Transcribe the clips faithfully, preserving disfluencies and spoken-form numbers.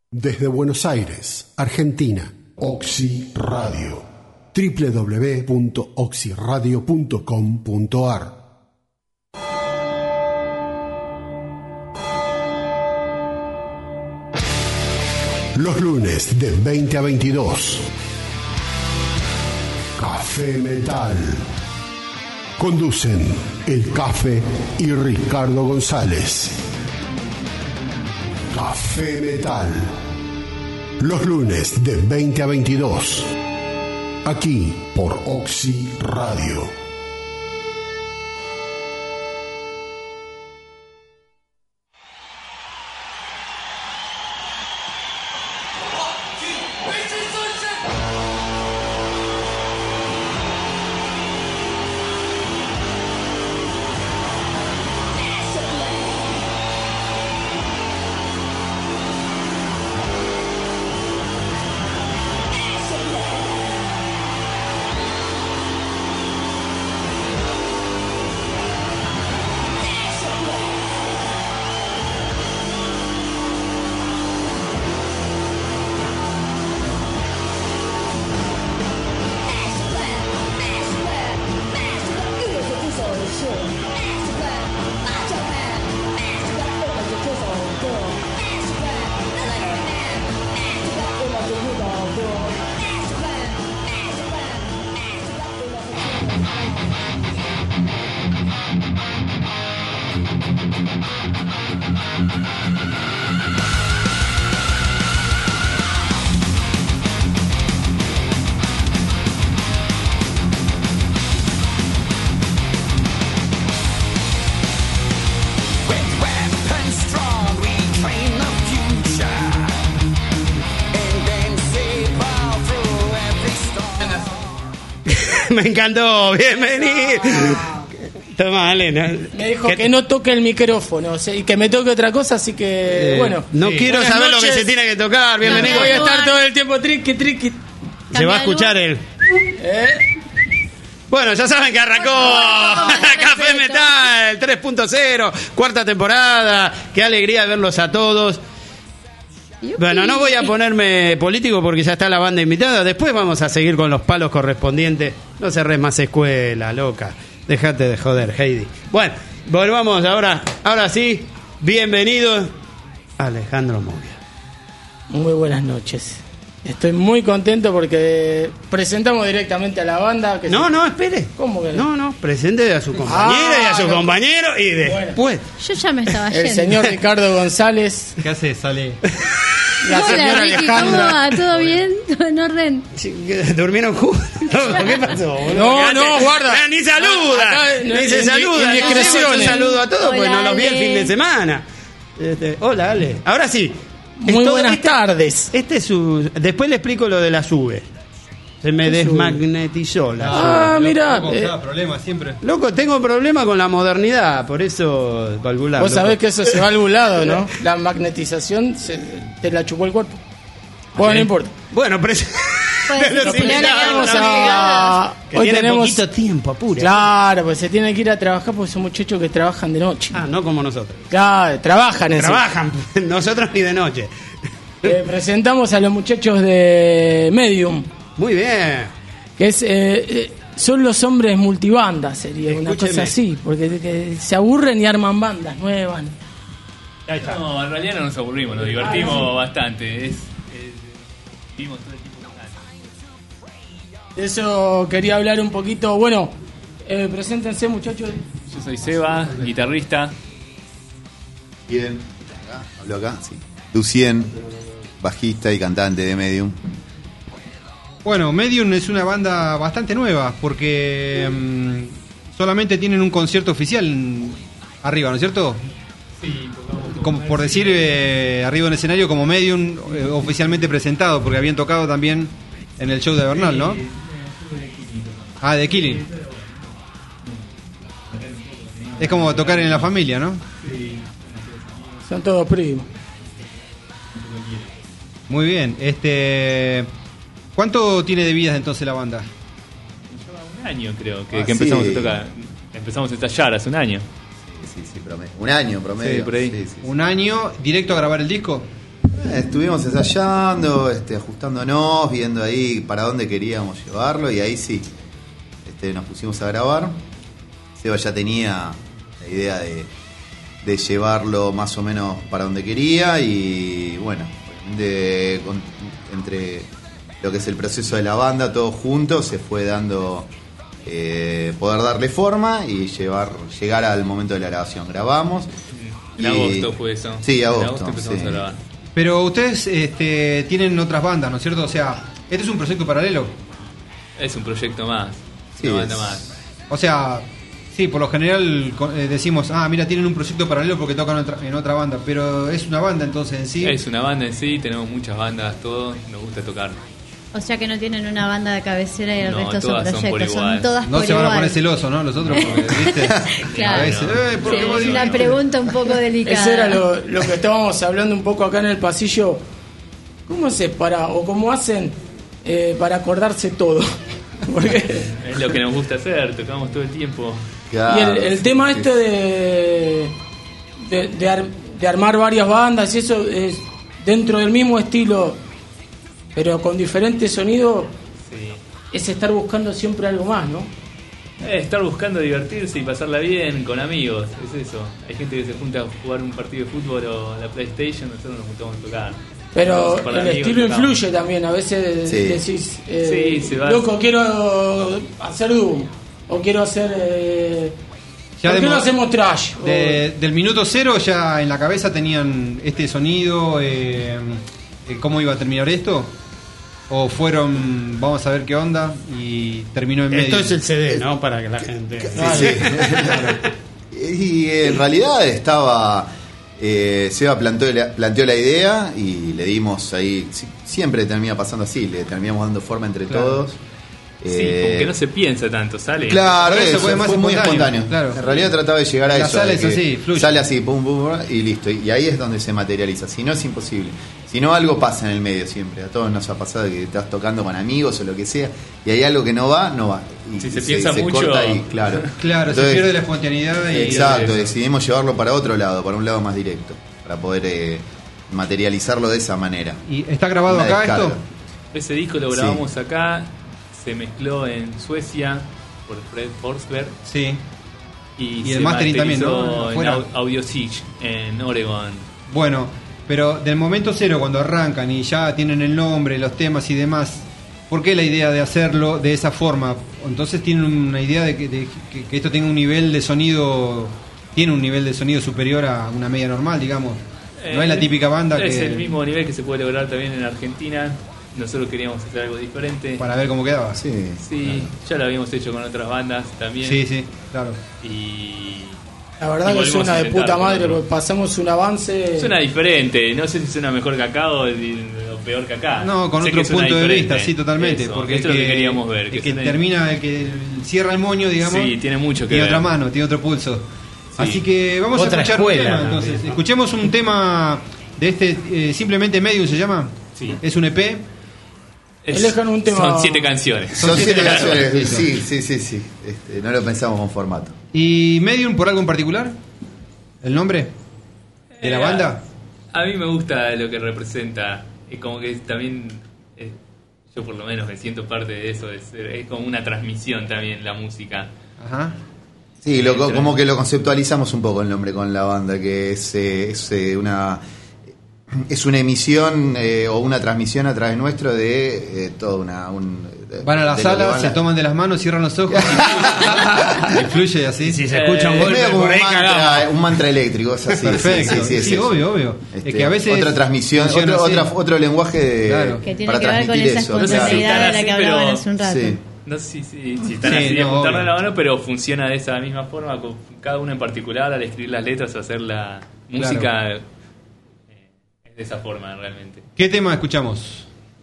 Desde Buenos Aires, Argentina, Oxy Radio. doble u doble u doble u punto oxy radio punto com punto a r. Los lunes de veinte a veintidós. Café Metal. Conducen El Café y Ricardo González. Café Metal. Los lunes de veinte a veintidós. Aquí por Oxy Radio. Me encantó, bienvenido. Toma, Elena. Me dijo que, que no toque el micrófono, o sea, y que me toque otra cosa, así que, eh, bueno. No sí. quiero saber noches. Lo que se tiene que tocar, bienvenido. No, voy a estar todo el tiempo triqui, triqui. Se va a escuchar él. ¿Eh? Bueno, ya saben que arrancó Café Metal tres punto cero, cuarta temporada. Qué alegría verlos a todos. Bueno, no voy a ponerme político porque ya está la banda invitada. Después vamos a seguir con los palos correspondientes. No cerres más escuela, loca. Déjate de joder, Heidi. Bueno, volvamos ahora. Ahora sí, bienvenido Alejandro Movia. Muy buenas noches. Estoy muy contento porque presentamos directamente a la banda. Que no, se... no, espere. ¿Cómo que no? No, no, presente a su compañera ah, y a su no. compañero y después. Bueno, yo ya me estaba yendo. El señor Ricardo González. ¿Qué haces, Ale? La Hola, señora Ricky, Alejandra. ¿cómo va? ¿Todo bien? ¿Todo en orden? ¿Durmieron juntos? ¿Qué pasó? No, no, guarda. Ni saluda. Acá, ni no, se saluda. Un saludo a todos, pues no los vi el fin de semana. Este, hola, Ale. Ahora sí. Muy todo, buenas este, tardes. Este es su. Después le explico lo de la sube. Se me desmagnetizó la sube. Ah, mira. Eh, problema siempre. Loco, tengo problema con la modernidad, por eso valvular. Vos loco. sabés que eso se va valvulado, ¿no? La magnetización se, te la chupó el cuerpo. Bueno, no importa. Bueno, pero Pues, si a... que hoy tiene tenemos poquito tiempo, apura. Claro, pues se tienen que ir a trabajar porque son muchachos que trabajan de noche. Ah, no como nosotros. Claro, trabajan en Trabajan, nosotros ni de noche. Eh, presentamos a los muchachos de Medium. Muy bien. Que es, eh, eh, son los hombres multibandas, sería Escúcheme. Una cosa así, porque que se aburren y arman bandas nuevas. Ahí está. No, en realidad no nos aburrimos, nos divertimos ah, no. bastante. Es, es, vimos todo el tipo de eso quería hablar un poquito. Bueno, eh, preséntense, muchachos. Yo soy Seba, guitarrista. Bien, acá, hablo acá, sí. Lucien, bajista y cantante de Medium. Bueno, Medium es una banda bastante nueva porque um, solamente tienen un concierto oficial arriba, ¿no es cierto? Sí, como por decir eh, arriba en el escenario como Medium eh, oficialmente presentado, porque habían tocado también en el show de Bernal, ¿no? Ah, de Killing. Es como tocar en la familia, ¿no? Son todos primos. Muy bien. Este, ¿cuánto tiene de vida entonces la banda? Un año creo que, ah, que empezamos sí. a tocar. Empezamos a ensayar hace un año. Sí, sí, promedio. Un año promedio. Sí, por ahí. Sí, sí, sí. Un año, directo a grabar el disco. Eh, Estuvimos ensayando, este, ajustándonos, viendo ahí para dónde queríamos llevarlo y ahí sí, este, nos pusimos a grabar. Seba ya tenía la idea de, de llevarlo más o menos para donde quería y bueno, obviamente con, entre lo que es el proceso de la banda, todos juntos se fue dando, eh, poder darle forma y llevar, llegar al momento de la grabación. Grabamos. En y, agosto fue eso. Sí, agosto. En agosto empezamos sí. a grabar. Pero ustedes este, tienen otras bandas, ¿no es cierto? O sea, ¿este es un proyecto paralelo? Es un proyecto más. Sí, una banda es- más. O sea, sí, por lo general co- eh, decimos, ah, mira, tienen un proyecto paralelo porque tocan otra- en otra banda, pero es una banda entonces en sí. Es una banda en sí, tenemos muchas bandas, todos, nos gusta tocar. O sea que no tienen una banda de cabecera y el No, resto son todas son por proyectos. Son, igual. todas No por se van a igual. poner celosos, ¿no? Los otros, porque, ¿viste? Claro. A veces, eh, ¿por qué Sí, vos es dijiste? una pregunta un poco delicada. Eso era lo, lo que estábamos hablando un poco acá en el pasillo. ¿Cómo se para o cómo hacen eh, para acordarse todo? Porque Es lo que nos gusta hacer, tocamos todo el tiempo. y el, el tema este de de, de, ar- de armar varias bandas y eso es dentro del mismo estilo, pero con diferentes sonidos, Sí. es estar buscando siempre algo más, ¿no? Eh, estar buscando divertirse y pasarla bien con amigos, es eso. Hay gente que se junta a jugar un partido de fútbol o a la PlayStation, nosotros nos juntamos a tocar. Pero Vamos a par de el amigos, estilo tocamos. influye también. A veces Sí. decís, eh, Sí, se va. loco, quiero hacer Doom. O quiero hacer. Eh, Ya ¿Por qué demo- no hacemos trash? O- De- del minuto cero ya en la cabeza tenían este sonido, eh, eh, cómo iba a terminar esto, o fueron, vamos a ver qué onda, y terminó en medio. Esto es el C D, ¿no? Para que la gente... Sí, sí. Y en realidad estaba. Eh, Seba planteó la, planteó la idea y le dimos ahí. si- Siempre termina pasando así, le terminamos dando forma entre Claro. todos. Sí, Eh, como que no se piensa tanto, sale. Claro, Por eso eso, fue más fue muy espontáneo, espontáneo. claro. En realidad trataba de llegar a La eso. sala de es que así, fluye. Sale así, pum, pum, pum, y listo. Y ahí es donde se materializa. Si no, es imposible. Si no, algo pasa en el medio siempre. A todos nos ha pasado que estás tocando con amigos o lo que sea, y hay algo que no va, no va. Y, Si y se piensa mucho- corta ahí, claro. Claro, Entonces, se pierde la espontaneidad y... Exacto, eso. decidimos llevarlo para otro lado, para un lado más directo, para poder eh, materializarlo de esa manera. ¿Y está grabado Una acá descarga. esto? Ese disco lo Sí. grabamos acá, se mezcló en Suecia por Fred Forsberg Sí. y, Y se el mastering también, ¿no? masterizó en Afuera. Au- Audio Siege en Oregon. Bueno, pero del momento cero, cuando arrancan y ya tienen el nombre, los temas y demás, ¿por qué la idea de hacerlo de esa forma? Entonces tienen una idea de que, de que- que esto tenga un nivel de sonido, tiene un nivel de sonido superior a una media normal, digamos. No es la Eh, típica banda es que... el mismo nivel que se puede lograr también en Argentina. Nosotros queríamos hacer algo diferente. Para ver cómo quedaba. Sí, Sí. Sí, ya lo habíamos hecho con otras bandas también. sí, claro. Y La verdad y que volvimos suena a de intentar puta con madre, otro. porque pasamos un avance. Suena diferente, no sé si suena mejor que acá o, o peor que acá. No, con Sé otro que suena punto de diferente. vista, sí, totalmente. Eso, porque esto el es lo que queríamos ver. el Que que suene- termina, el que cierra el moño, digamos, Sí, tiene mucho que tiene ver. otra mano, tiene otro pulso. Sí. Así que vamos Otra a escuchar escuela, un tema, ¿no? entonces. Escuchemos un tema de este, eh, simplemente Medium se llama. Sí. Es un E P. Es- Elijan un tema- Son siete canciones. Son siete siete canciones. canciones. Sí, sí, sí, sí. Este, no lo pensamos con formato. ¿Y Medium por algo en particular? ¿El nombre? ¿De la Eh, banda? A mí me gusta lo que representa. Es como que también. eh, yo, por lo menos, me siento parte de eso. Es, es como una transmisión también la música. Ajá. Sí, lo, como que lo conceptualizamos un poco el nombre con la banda, que es, eh, es eh, una es una emisión eh, o una transmisión a través nuestro de eh, toda una un, de- Van a la de lo que sala, van se la- toman de las manos, cierran los ojos y fluye así. Y si se escucha un Eh, es golpe medio como por un ahí, mantra, cagamos. un mantra eléctrico, es así. Perfecto. Sí, sí, sí, es Sí, eso. obvio, obvio. Este, Es que a veces otra transmisión, funciona otro, así. otra- otro lenguaje de, Claro. Que tiene para que ver con transmitir esa eso. espontaneidad de la Así, que hablaban pero- hace un rato. Sí. No sé si, si, si están Sí, así de no, apuntarle obvio. la mano, pero funciona de esa misma forma, con cada uno en particular, al escribir las letras o hacer la música. eh, es de esa forma realmente. ¿Qué tema escuchamos?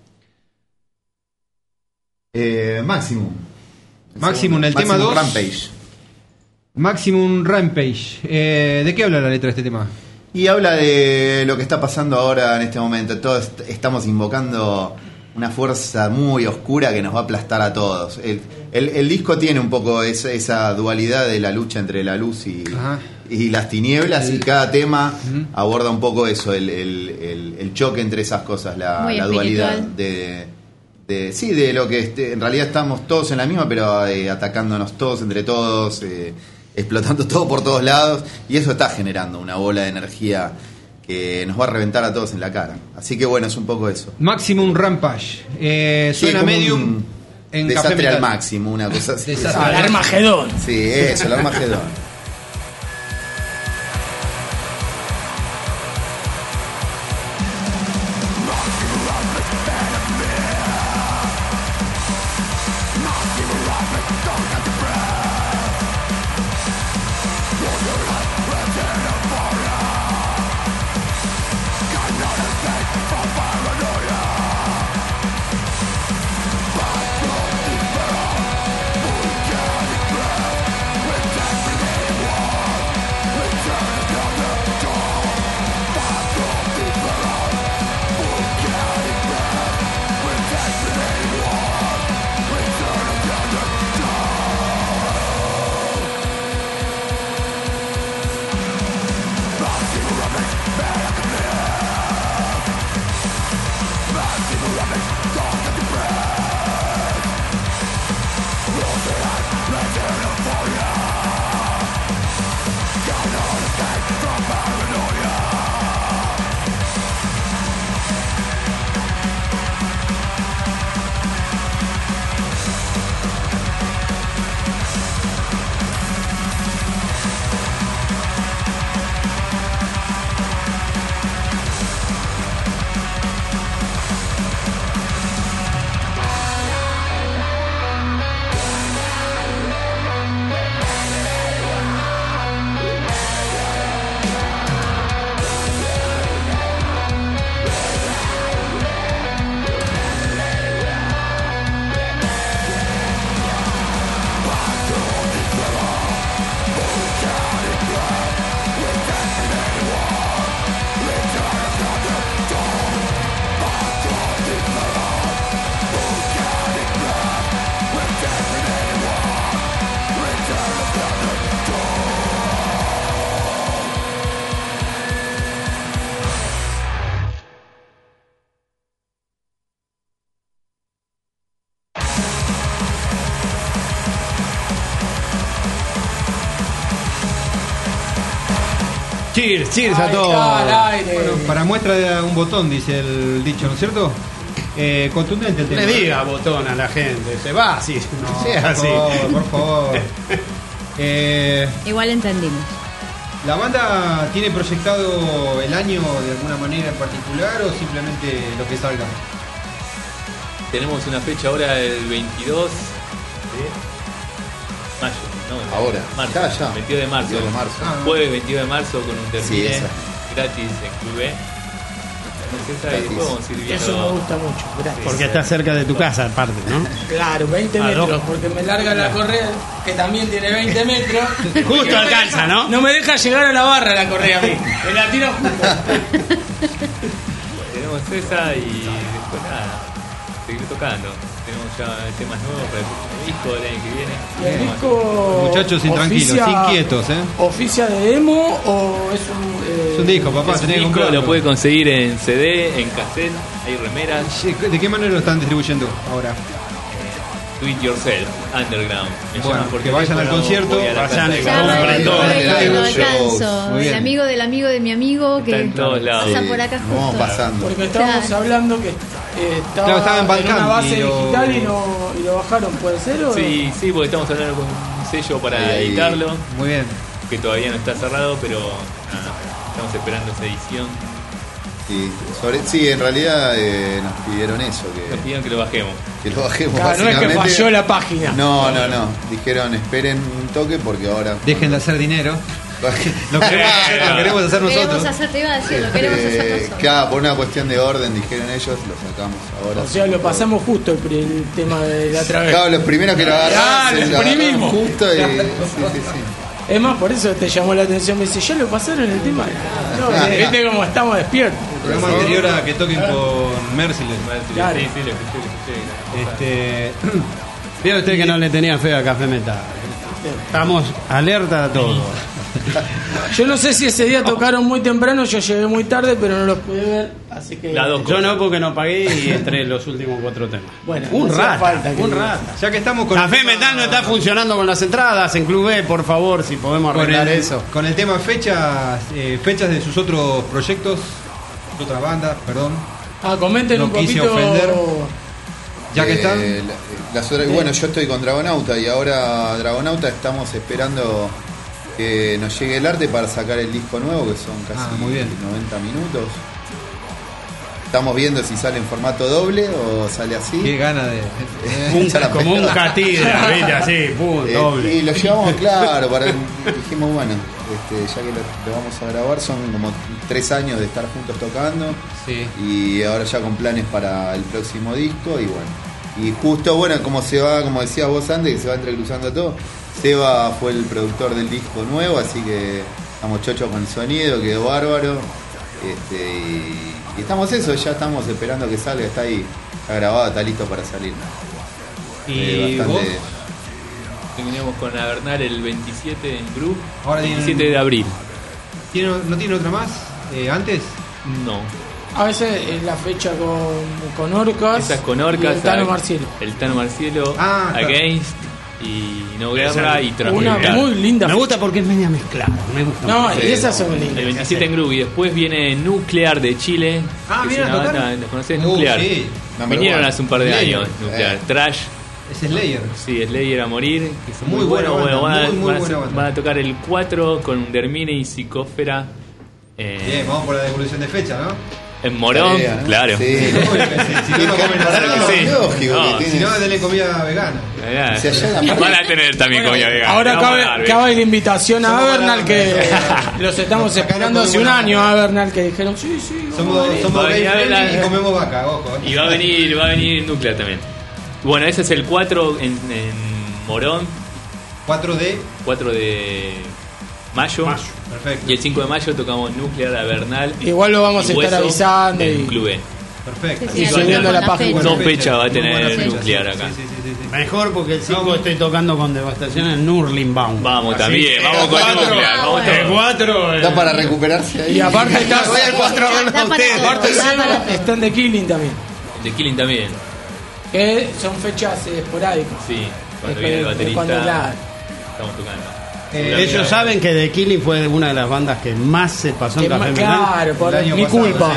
Eh, Maximum. Maximum, el tema dos. Rampage. Maximum Rampage. Eh, ¿De qué habla la letra de este tema? Y habla de lo que está pasando ahora en este momento. Todos est- estamos invocando una fuerza muy oscura que nos va a aplastar a todos. El, el- el disco tiene un poco esa, esa dualidad de la lucha entre la luz y, Ajá. y las tinieblas, y cada tema aborda un poco eso, el, el, el, el choque entre esas cosas, la, Muy la dualidad espiritual. de, de sí, de lo que este, en realidad estamos todos en la misma, pero eh, atacándonos todos entre todos, eh, explotando todo por todos lados, y eso está generando una bola de energía que nos va a reventar a todos en la cara. Así que bueno, es un poco eso. Maximum Rampage. Eh, Sí, suena como Medium un en Café desastre al Metal. máximo, una cosa así. Desastre. Al Armagedón. Sí, eso, el Armagedón. Cheers, cheers a Ay, todos. al aire. Bueno, para muestra de un botón, dice el dicho, ¿no es cierto? Eh, contundente el tema. Le diga botón a la gente, se va así, No, sea por así. favor, por favor. Eh, Igual entendimos. ¿La banda tiene proyectado el año de alguna manera en particular o simplemente lo que salga? Tenemos una fecha ahora el veintidós de mayo, ¿no? Ahora, marzo, ya, ya. veintidós de marzo. veintidós de marzo. Ah, Jueves veintidós de marzo con un termine Sí, esa. gratis en Club B. No sé, ¿sabes? Gratis. Después vamos a ir viendo- Eso me gusta mucho. Gracias. Porque está cerca de tu casa, aparte, ¿no? Claro, veinte Ah, metros, no. porque me larga la correa, que también tiene veinte metros. Justo alcanza, ¿no? No me deja llegar a la barra la correa a mí. Me la tiro justo. Tenemos esa y después nada, seguir tocando. Tenemos ya temas nuevos para el próximo disco del año que viene. ¿Y el disco Muchachos intranquilos, oficia- inquietos, ¿eh? ¿Oficia de demo o es un...? eh, Es un disco, papá, Es un tenés que disco, comprarlo. lo puede conseguir en C D, en cassette, hay remeras, ¿De qué manera lo están distribuyendo ahora? do it yourself, underground. Me Bueno, llaman por que vayan al teléfono, concierto, voy a la vayan casa y de Ya compren va, compren todo. voy, todo. voy, lo Shows. alcanzo. Muy El bien. amigo del amigo de mi amigo que Está en todos lados. pasa Sí. por acá Nos vamos justo. pasando. Porque estábamos Claro. hablando que eh, estaba, Claro, estaba en en Bandcamp una base y lo- digital y lo, y lo bajaron, ¿puede ser? O Sí, sí, porque estamos hablando con un sello para Ahí, ahí. editarlo, Muy bien. que todavía no está cerrado, pero nada, estamos esperando esa edición. Sí, sobre, sí, en realidad eh, nos pidieron eso, Nos que, pidieron que lo bajemos. que lo bajemos. Claro, no es que básicamente. falló la página. No, no, no. Dijeron, esperen un toque porque ahora... Dejen de hacer dinero. Lo queremos hacer, lo queremos hacer Queremos nosotros. hacer, te iba a decir, lo queremos hacer Eh, nosotros. claro, por una cuestión de orden, dijeron ellos, lo sacamos ahora. O sea, lo pasamos justo el, pri- el tema de la otra vez. Claro, los primeros que lo agarraron, Claro, se lo agarraron exprimimos. justo y... Sí, sí, sí. Es más, por eso te llamó la atención. Me dice, ¿ya lo pasaron el tema? No, Ah, viste cómo estamos despiertos. El programa anterior a que toquen con Merciless. Claro. Sí, sí, lo escuché, lo escuché. Este, Vio usted que no le tenía fe a Café Metal. Estamos alerta a todo. Yo no sé si ese día tocaron muy temprano, yo llegué muy tarde, pero no los pude ver, así que... Las dos Yo cosas. no, porque no pagué y entré los últimos cuatro temas. Bueno, un no hacía rata, falta que un digas. rata. Ya que estamos con Café el tema- Metal no está funcionando con las entradas en Club B, por favor, si podemos con arreglar el, eso. con el tema fechas, eh, fechas de sus otros proyectos, otras bandas, perdón. Ah, comenten No un quise poquito... ofender. Ya que Eh, están. la- las otras- bueno, yo estoy con Dragonauta y ahora Dragonauta estamos esperando que nos llegue el arte para sacar el disco nuevo, que son casi Ah, muy bien. noventa minutos. Estamos viendo si sale en formato doble o sale así. Qué gana de. Un- Ya la como un pelota. catidra, ¿viste? Así, pum, Eh, doble. y lo llevamos claro, para, dijimos, bueno, este, ya que lo, lo vamos a grabar, son como tres años de estar juntos tocando. Sí. Y ahora ya con planes para el próximo disco y bueno. Y justo, bueno, como se va, como decías vos antes, que se va entrecruzando todo, Seba fue el productor del disco nuevo, así que estamos chochos con el sonido, quedó bárbaro. Este, y, y estamos eso, ya estamos esperando que salga, está ahí, está grabado, está listo para salir. ¿Y Eh, vos? Terminamos con la Bernal el veintisiete en Group. Ahora tienen- veintisiete de abril. ¿Tiene- ¿No tiene otra más? Eh, ¿Antes? No. A veces es la fecha con, con Orcas. Esa es con y Orcas. el Tano Ag- Marcielo. El Tano Marcielo. Ah, claro. Against. Y No Guerra y Una Transmedial. muy linda. Me gusta porque es media mezclada. Me gusta No, mucho. y esas son El lindas. veintisiete en Group. Y después viene Nuclear de Chile. Ah, que mira, es una tocaron. banda, ¿la ¿conocés? Uh, Nuclear. sí. Number Vinieron one. hace un par de Slayer. años. Nuclear. Eh. Trash. Es Slayer. Sí, Slayer a morir. Que son Muy muy, buena buenos. banda, Bueno, van, a- muy, muy van a- buena banda. van a tocar el cuatro con Dermine y Psicófera. eh, Bien, vamos por la devolución de fecha, ¿no? en Morón, Tarea, ¿no? claro. Sí. Si no, si no, no comen Claro asado. que sí. Lógico, No, que Si tiene- no, denle comida vegana. Mirá, Si allá la- van a tener también comida vegana. Ahora Vamos a dar, cabe, ¿ves? cabe la invitación a Somos Avernal, buena que onda. los estamos Acá no esperando hace un podemos año nada. a Avernal, que dijeron, sí, sí, vamos a Somos, venir". somos Va a gay venir a ver friendly la- y comemos vaca, ojo. Y va a venir, va a venir Nuclear también. Bueno, ese es el cuatro en, en Morón, cuatro D. cuatro de mayo. Perfecto. Y el cinco de mayo tocamos Nuclear a Bernal. Igual lo vamos y a estar Hueso avisando en y- Club E. Perfecto. Sí, Y sí, subiendo con la la página. fecha. Dos fechas va a Muy buena tener fecha, Nuclear sí, acá. Sí, sí, sí, sí. Mejor porque el cinco estoy tocando con Devastación en Nurlimbaum. Vamos Así también, que vamos con cuatro, Nuclear. Vamos el todos. cuatro, el- Da para recuperarse ahí. Y aparte está, Voy al cuatro a verlo Da a para- ustedes. aparte Da para- Seba, está en The Killing también, De Killing también. que son fechas eh, esporádicas. Sí, cuando Es viene el que- baterista. cuando la- Estamos tocando. Eh, Ellos saben que The Killing fue una de las bandas que más se pasó que en Café más- Metal. claro, por El año mi pasado, culpa. sí.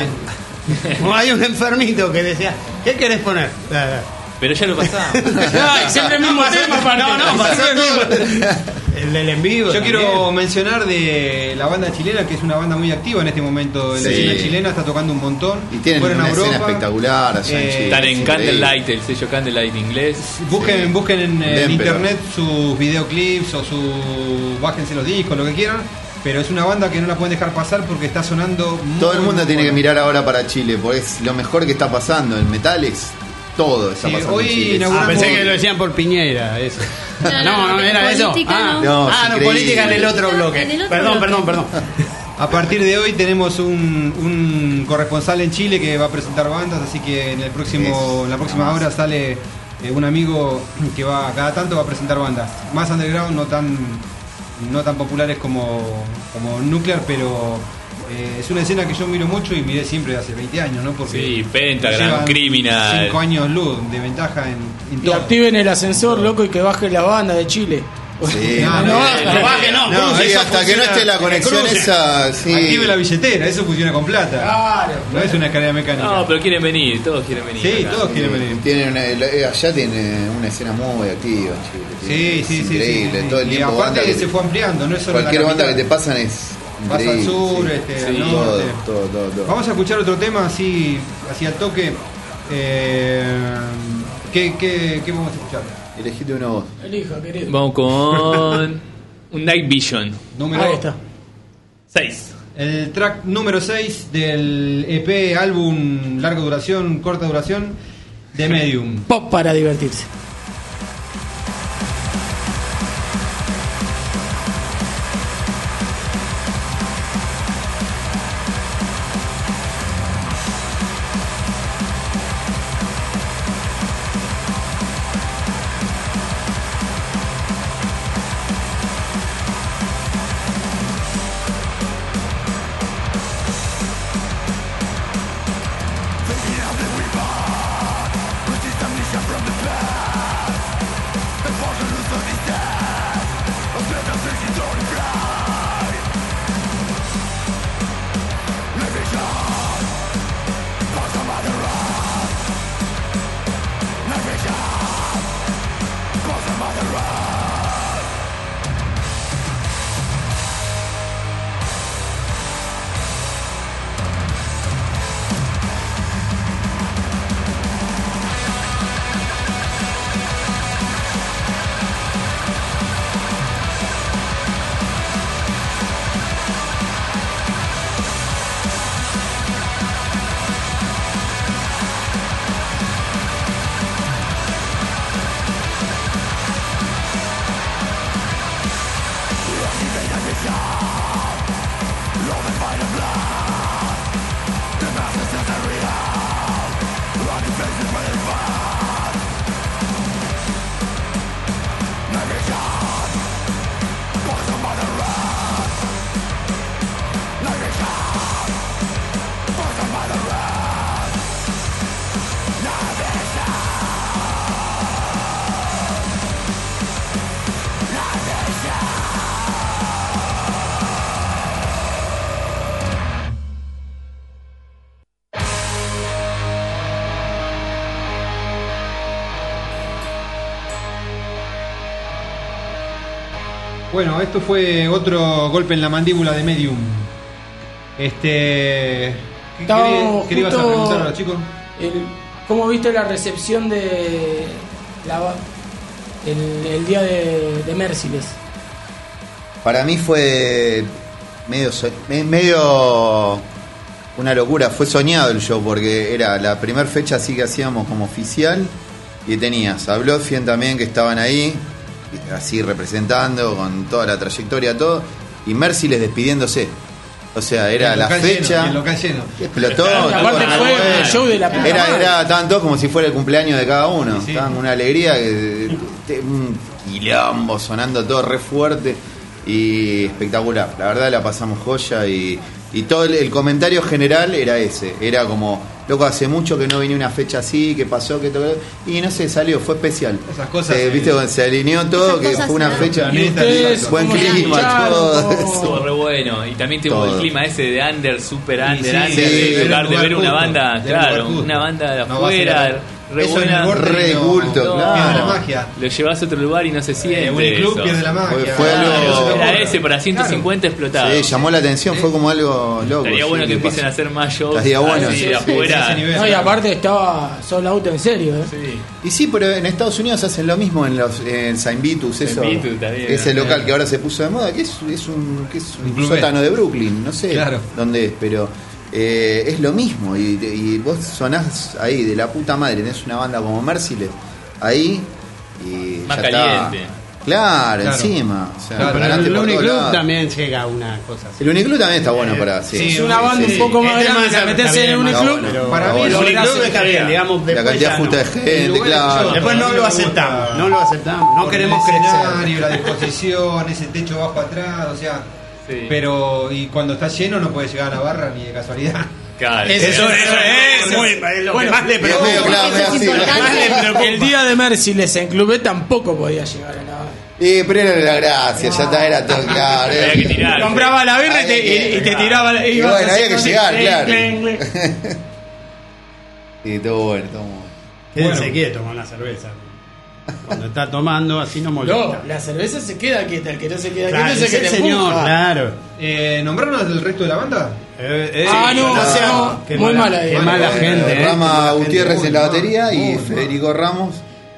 No, hay un enfermito que decía, ¿qué querés poner? Eh, Pero ya lo pasamos. Ay, siempre el mismo tema, aparte. No, no, pasó todo. El del en vivo. Yo también. quiero mencionar de la banda chilena, que es una banda muy activa en este momento en la Sí. escena chilena, está tocando un montón. Y tienen Fueron a una escena Europa. espectacular allá en Eh, Chile. Están en Increíble. Candlelight, el sello Candlelight inglés. Busquen, Sí. busquen en, eh, Bien, pero- internet sus videoclips o su bájense los discos, lo que quieran. Pero es una banda que no la pueden dejar pasar porque está sonando muy, Todo el mundo muy tiene que bueno. mirar ahora para Chile, porque es lo mejor que está pasando. El Metalex, todo está Sí, pasando hoy en Chile. inauguramos- Ah, pensé que lo decían por Piñera, eso. No, no, No, no, no, era eso. política Ah, no. No, ah, es no, increíble. política en el otro bloque. En el otro Perdón, bloque. perdón, perdón. A partir de hoy tenemos un, un corresponsal en Chile que va a presentar bandas, así que en el próximo, en la próxima hora sale eh, un amigo que va cada tanto va a presentar bandas. Más underground, no tan no tan populares como, como Nuclear, pero eh, es una escena que yo miro mucho y miré siempre hace veinte años, ¿no? Porque Sí, Pentagram, llevan Criminal. cinco años luz de ventaja en, en Y todo. activen el ascensor, loco, y que baje la banda de Chile. Sí. No, No, no, no, no, baje, no, No, cruce, y eso hasta que no funciona, esté la conexión cruce. esa, sí. Active la billetera, eso funciona con plata. Claro. No es una escalera mecánica. No, pero quieren venir, todos quieren venir. Sí, acá. todos quieren venir. Tiene una- eh, allá tiene una escena muy activa en Chile. Sí, Tiene- sí, es sí, increíble. sí, sí. Todo el Y tiempo aparte banda que- se fue ampliando, no es solo cualquier la banda que te capital. pasan es Vas increíble. al sur, sí. este, Sí. al Todo, norte. todo, todo, todo. Vamos a escuchar otro tema así, así al toque. Eh, ¿qué, qué, ¿Qué vamos a escuchar? Elegite uno vos. Elija, querido. Vamos con un Night Vision Número Ahí está. seis. El track número seis del E P, álbum larga duración, corta duración, de Medium. Pop para divertirse. Thank Bueno, esto fue otro golpe en la mandíbula de Medium. Este. ¿Qué, Estábamos qué le ibas a justo- preguntar a los chicos? El, ¿Cómo viste la recepción de la, el, el día de, de Merciless? Para mí fue medio, so- me- medio una locura. Fue soñado el show porque era la primera fecha así que hacíamos como oficial y tenías a Bloodfiend también que estaban ahí, así representando con toda la trayectoria, todo, y Merciless despidiéndose. O sea, era El la local fecha. lleno, el local lleno. Explotó. Claro, todo, aparte era fue bueno. el show de la puta Era, madre. era estaban todos como si fuera el cumpleaños de cada uno. Sí, sí. Estaban con una alegría, que, te- un quilombo, sonando todo re fuerte y espectacular. La verdad la pasamos joya y, y todo el, el comentario general era ese. Era como, loco, hace mucho que no venía una fecha así, que pasó, que todo. Y no sé, salió, fue especial. Esas cosas, Se- eh, Viste, cuando se alineó todo, Esas que cosas fue una se dan. fecha. ¿Y ustedes Buen cómo se clima, escucharon? todo. ¿Cómo- Estuvo re bueno. Y también tuvo Todo. el clima ese de under, super under, sí, under, sí, de, era tocar, el de lugar ver una justo, banda, era el claro, lugar justo. una banda de No va a ser afuera, la- re eso en el buena. borde Re no- bulto, No, claro. Pierde la magia. Lo llevas a otro lugar y no se siente. Eh, Uniclub eso. pierde la magia. Fue- fue algo- Claro, era Claro. ese para ciento cincuenta explotado. Sí, llamó la atención, fue como algo loco. Estaría sí, bueno que que empiecen a pasó. hacer más shows Estaría bueno, así sí, de sí, afuera. ese nivel. No, y aparte estaba sold out en serio, ¿eh? Sí. Y sí, pero en Estados Unidos hacen lo mismo en los en Saint Vitus, eso. Saint Vitus también, ese ¿no? local que ahora se puso de moda, que es, es un, que es un Un club sótano de Brooklyn, no sé Claro. dónde es, pero eh, es lo mismo. Y, y vos sonás ahí de la puta madre, tenés una banda como Merciless ahí y Más ya caliente. está. Claro, Claro. encima. O sea, Claro, Pero ganaste el por todos Uniclub lados. también llega a una cosa así. El Uniclub también está bueno para. Sí, Sí, Es una banda sí, un poco más Este grande, más la está meterse en bien, el más Uniclub. bueno. Para Está mí bueno. El el Uniclub está bien, digamos. La después cantidad ya justa no. de gente, El lugar es claro. choto. Después no A mí lo me aceptamos, gusta. no lo aceptamos, no Por queremos el crecer. escenario, la disposición, ese techo bajo atrás, o sea. Sí. Pero, y cuando está lleno no puede llegar a la barra ni de casualidad. Claro. Eso, eso, eso, muy, es lo que más le Medio preocupa. claro, Eso es así, importante. Más le preocupa. El día de Merciless en Clubé tampoco podía llegar a la. Eh, pero era la gracia, ya está, era todo claro. Había que tirar. Compraba la birra y te, y- y te tiraba. la- Y ibas bueno, había que haciendo llegar, así, claro. clen, clen, clen. Sí, todo bueno, todo bueno. Quédense Bueno. quietos con la cerveza. Cuando está tomando, así no molesta. No, la cerveza se queda quieta, el que no se queda Claro, quieto es el ese que te señor, empuja. claro. Eh, ¿Nombraron al resto de la banda? Eh, eh, Ah, no, no sea- no, qué muy mala- mala Qué idea. mala Bueno, gente, Eh, eh. Rama la gente Gutiérrez muy en la mal, batería y muy mal. Federico Ramos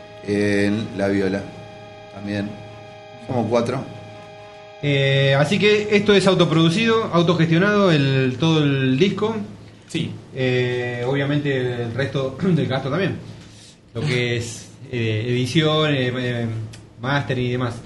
en la viola. También. Somos cuatro. Eh, así que esto es autoproducido, autogestionado, el, todo el disco. Sí. Eh, obviamente el resto del gasto también. Lo que es eh, edición, eh, eh, mastering y demás.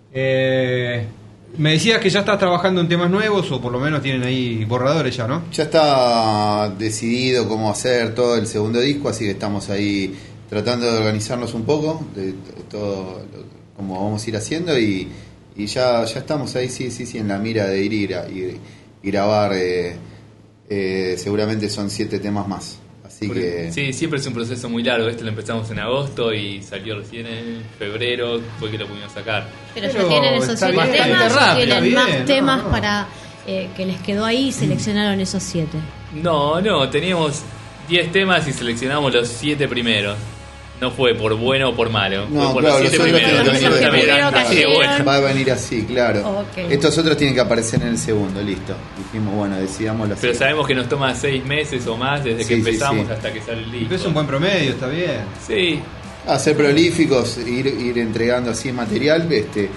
Eh, me decías que ya estás trabajando en temas nuevos o por lo menos tienen ahí borradores ya, ¿no? Ya está decidido cómo hacer todo el segundo disco, así que estamos ahí tratando de organizarnos un poco de, de todo lo, cómo vamos a ir haciendo y, y ya, ya estamos ahí, sí, sí, sí, en la mira de ir y, gra- y- y grabar. Eh, eh, seguramente son siete temas más. Así que Sí, siempre es un proceso muy largo. Este lo empezamos en agosto y salió recién en febrero, fue que lo pudimos sacar. Pero, Pero ya tienen esos está siete bien, temas, está o rápido, tienen bien, más no, temas no. para eh, que les quedó ahí y seleccionaron esos siete. No, no, teníamos diez temas y seleccionamos los siete primeros. No fue por bueno o por malo, No, fue por claro, los siete los otros primeros. tienen que Nosotros venir también primero eran que así de hicieron. buenos. va a venir así, claro. Ok. Estos otros tienen que aparecer en el segundo, listo. Dijimos, bueno, decidamos Pero sabemos que nos toma seis meses o más desde que Sí, sí, empezamos sí. hasta que sale el disco. Pero es un buen promedio, está bien. Sí, a ser prolíficos, ir, ir entregando así material, este,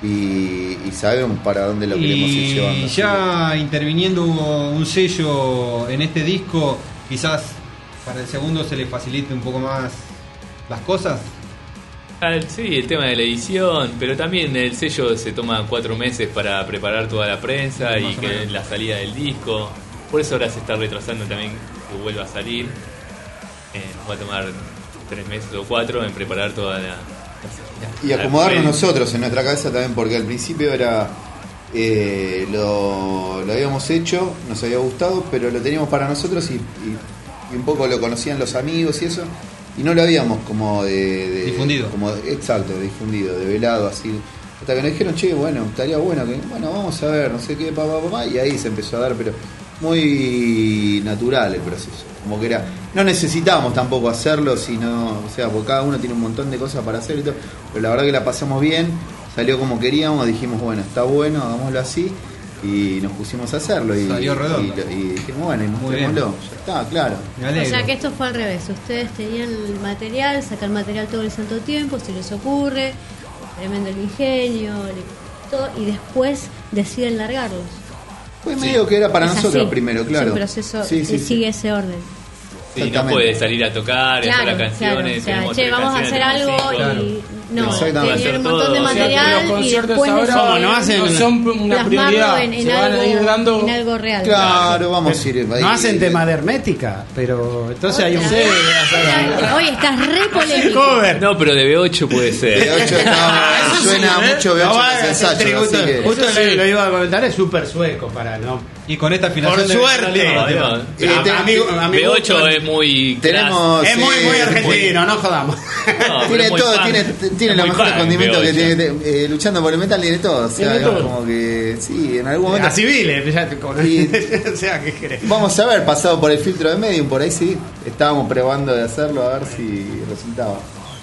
y, y sabemos para dónde lo queremos ir Y llevando. ya interviniendo un sello en este disco, quizás para el segundo se le facilite un poco más las cosas. Ah, sí, el tema de la edición, pero también el sello se toma cuatro meses para preparar toda la prensa Más y o que menos. la salida del disco. Por eso ahora se está retrasando también que vuelva a salir. Eh, nos va a tomar tres meses o cuatro en preparar toda la, la salida. Y acomodarnos La- nosotros en nuestra cabeza también, porque al principio era eh, lo, lo habíamos hecho, nos había gustado, pero lo teníamos para nosotros y, y- y un poco lo conocían los amigos y eso, y no lo habíamos como de, de- Difundido. como exacto, difundido, develado así. Hasta que nos dijeron, che, bueno, estaría bueno que, bueno, vamos a ver, no sé qué, papá, papá, y ahí se empezó a dar, pero muy natural el proceso. Como que era, no necesitábamos tampoco hacerlo, sino, o sea, porque cada uno tiene un montón de cosas para hacer y todo, pero la verdad que la pasamos bien salió como queríamos, dijimos, bueno, está bueno, hagámoslo así. Y nos pusimos a hacerlo. Y, Salió redondo. y, y dijimos, bueno, y mostrémoslo. Ya está, claro. Me O alegro. sea que esto fue al revés. Ustedes tenían el material, sacan material todo el santo tiempo, se les ocurre, tremendo el ingenio, el- todo, y después deciden largarlos. Fue medio que era para Es nosotros así. primero, claro. Es un proceso Sí, que sí, sí. sigue ese orden. Sí, no Exactamente. puede salir a tocar, hacer Claro, las claro. canciones. O sea, tenemos che, tres vamos a canciones, hacer tenemos algo cinco. y no, Exactamente. tenían un Hacer montón de todo. O sea, que material los y conciertos después ahora deciden ¿Cómo no hacen? no son una plasmarlo prioridad. en, en Se van algo, a ir dando. en algo real. Claro, vamos a ir. ahí. No hacen tema de hermética, pero entonces hay un... Otra. Otra. Oye, estás re polémico. cover. No, pero de B ocho puede ser. B ocho no, Eso sí, suena ¿eh? mucho B No ocho va en a los hacer ensayos, tributo. así que- Justo Eso le- sí. lo iba a comentar, es súper sueco para no. Y con esta afinación Por de- suerte. No, no. Eh, te- Amigo- amigo- B ocho es muy. Tenemos- Es muy, sí, muy es argentino, no jodamos. No, pero Tiene es muy todo, punk. tiene, tiene Es los muy mejores punk, condimentos que B ocho. tiene. eh, luchando por el metal tiene todo. O sea, Tiene todo. como que sí, en algún momento. A civiles, ya te- con- Y- o sea, ¿qué querés? Vamos a haber pasado por el filtro de Medium, por ahí sí. Estábamos probando de hacerlo a ver si resultaba.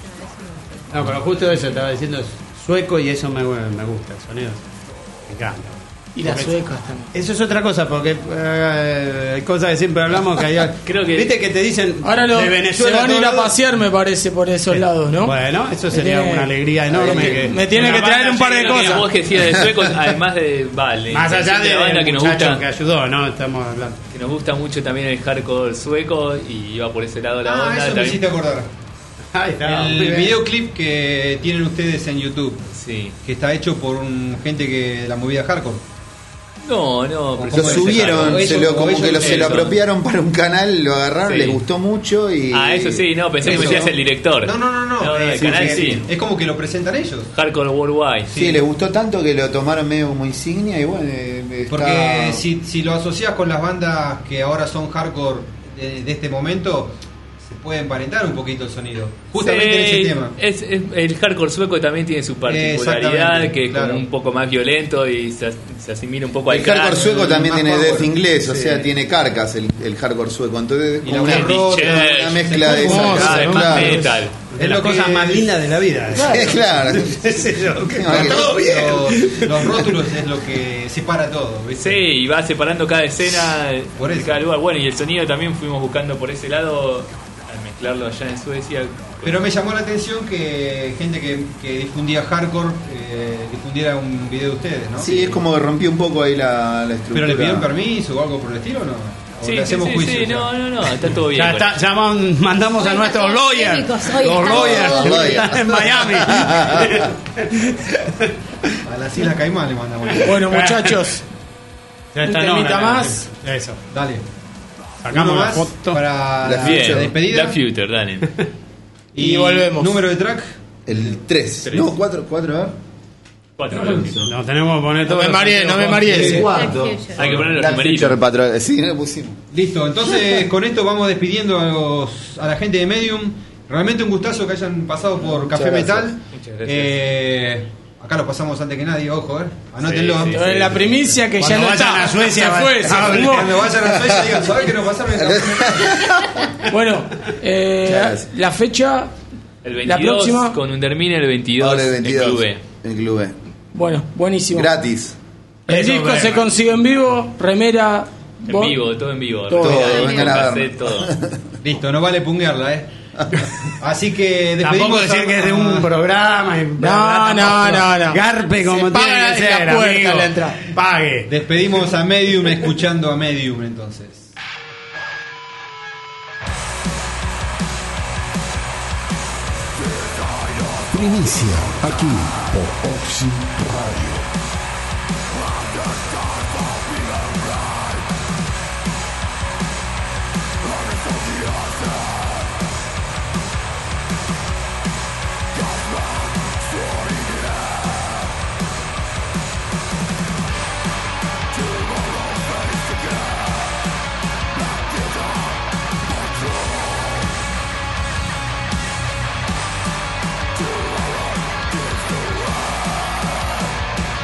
No, pero justo eso estaba diciendo, es sueco y eso me, me gusta, el sonido. Me encanta. Y las Porque- suecas también. Eso es otra cosa, porque eh, hay cosas que siempre hablamos que hay. Creo que- Viste que te dicen Ahora lo, de se Venezuela. van a ir todo a lado. pasear, me parece, por esos lados, ¿no? Bueno, eso sería Me tiene- una alegría enorme. me- que- me tiene una que traer banda un par de llegue- cosas. La voz que decía de suecos, además de. Vale. Más allá de la banda del que nos muchacho gusta. que ayudó, ¿no? Estamos hablando. Que nos gusta mucho también el hardcore sueco y iba por ese lado la Ah, onda. eso me también- hiciste acordar. Ahí está, muy El bien. videoclip que tienen ustedes en YouTube, Sí. que está hecho por un gente que de la movida hardcore. No, no. pero ¿Cómo Lo es subieron, hardcore. se Eso- lo, como eso- que lo, se lo eso. apropiaron para un canal, lo agarraron, Sí. les gustó mucho y. Ah, eso sí, no, pensé que me Eso. decías el director. No, no, no, no. No, eh, el canal porque sí. Es como que lo presentan ellos. Hardcore Worldwide. Sí, les gustó tanto que lo tomaron medio como insignia y bueno. eh, está- Porque si, si lo asocias con las bandas que ahora son hardcore de, de este momento, se puede emparentar un poquito el sonido. Justamente en Sí, ese tema. Es, es- el hardcore sueco también tiene su particularidad, Exactamente, que es claro. como un poco más violento y se, as- se asimila un poco al El hardcore crash. sueco también más tiene power. death inglés, o Sí. sea, tiene carcas el, el hardcore sueco. Entonces, Y como la una, voz, una Church, mezcla de se esas. come Ah, es más Claro. metal. De Es las lo que- cosas más lindas de la vida. Claro. ¿Qué sé yo? que No, va que- todo bien. Los, los rótulos es lo que separa todo. ¿viste? Sí, y va separando cada escena Por de eso. cada lugar. Bueno, y el sonido también fuimos buscando por ese lado, al mezclarlo allá en Suecia. Pero me llamó la atención que gente que, que difundía hardcore eh, difundiera un video de ustedes, ¿no? Sí, es como que rompió un poco ahí la, la estructura. ¿Pero le pidieron permiso o algo por el estilo o no? ¿O Sí, le sí, hacemos sí, juicio? sí, ya? no, no, no, está todo bien. Ya, con está, eso. ya man- mandamos a Hoy nuestros estamos lawyers. técnicos, hoy Los estamos lawyers todos- que están en Miami. A las Islas Caimán le mandamos. Bueno, muchachos, Ya Un está, temita no, no, más. Eso. Dale. Sacamos Uno la más foto. para La la, future. Bien, despedida. la Future, dale. Y volvemos. Número de track. El tres. Tres. No, cuatro, cuatro, a ver. Cuatro. Nos tenemos que poner No todo. me mareé, no me mareé. Cuarto. Hay que poner los La numeritos. Future patrón. Sí, no lo pusimos. Listo, entonces con esto vamos despidiendo a, los- a la gente de Medium. Realmente un gustazo que hayan pasado por Muchas Café gracias. Metal. Muchas gracias. Eh, acá lo pasamos antes que nadie, ojo, eh. Anótenlo. Sí, sí, En la primicia que Cuando ya no vayan está. a Suecia, se va- fue, se hablen. fumó. Cuando vayan a Suecia digan, ¿sabes qué nos pasaron en Café Metal? Bueno, eh, Muchas gracias. la fecha, El la veintidós próxima. con Undermine, el veintidós, Ahora el veintidós. en Club E. En Club E. Bueno, buenísimo. Gratis. El Eso, disco bueno. se consigue en vivo, remera. En bo- vivo, todo en vivo. Todo. remera, Todo, disco, vengan a cassette, verlo. todo. Listo, no vale punguearla, eh. Así que despedimos Tampoco decir a- que es de un programa. y bla, No, bla, no, tampoco. no, no. Garpe como Se tiene paga que en la ser, puerta amigo. la entrada. Pague. Despedimos a Medium escuchando a Medium entonces. Primicia, aquí por Oxy Radio. To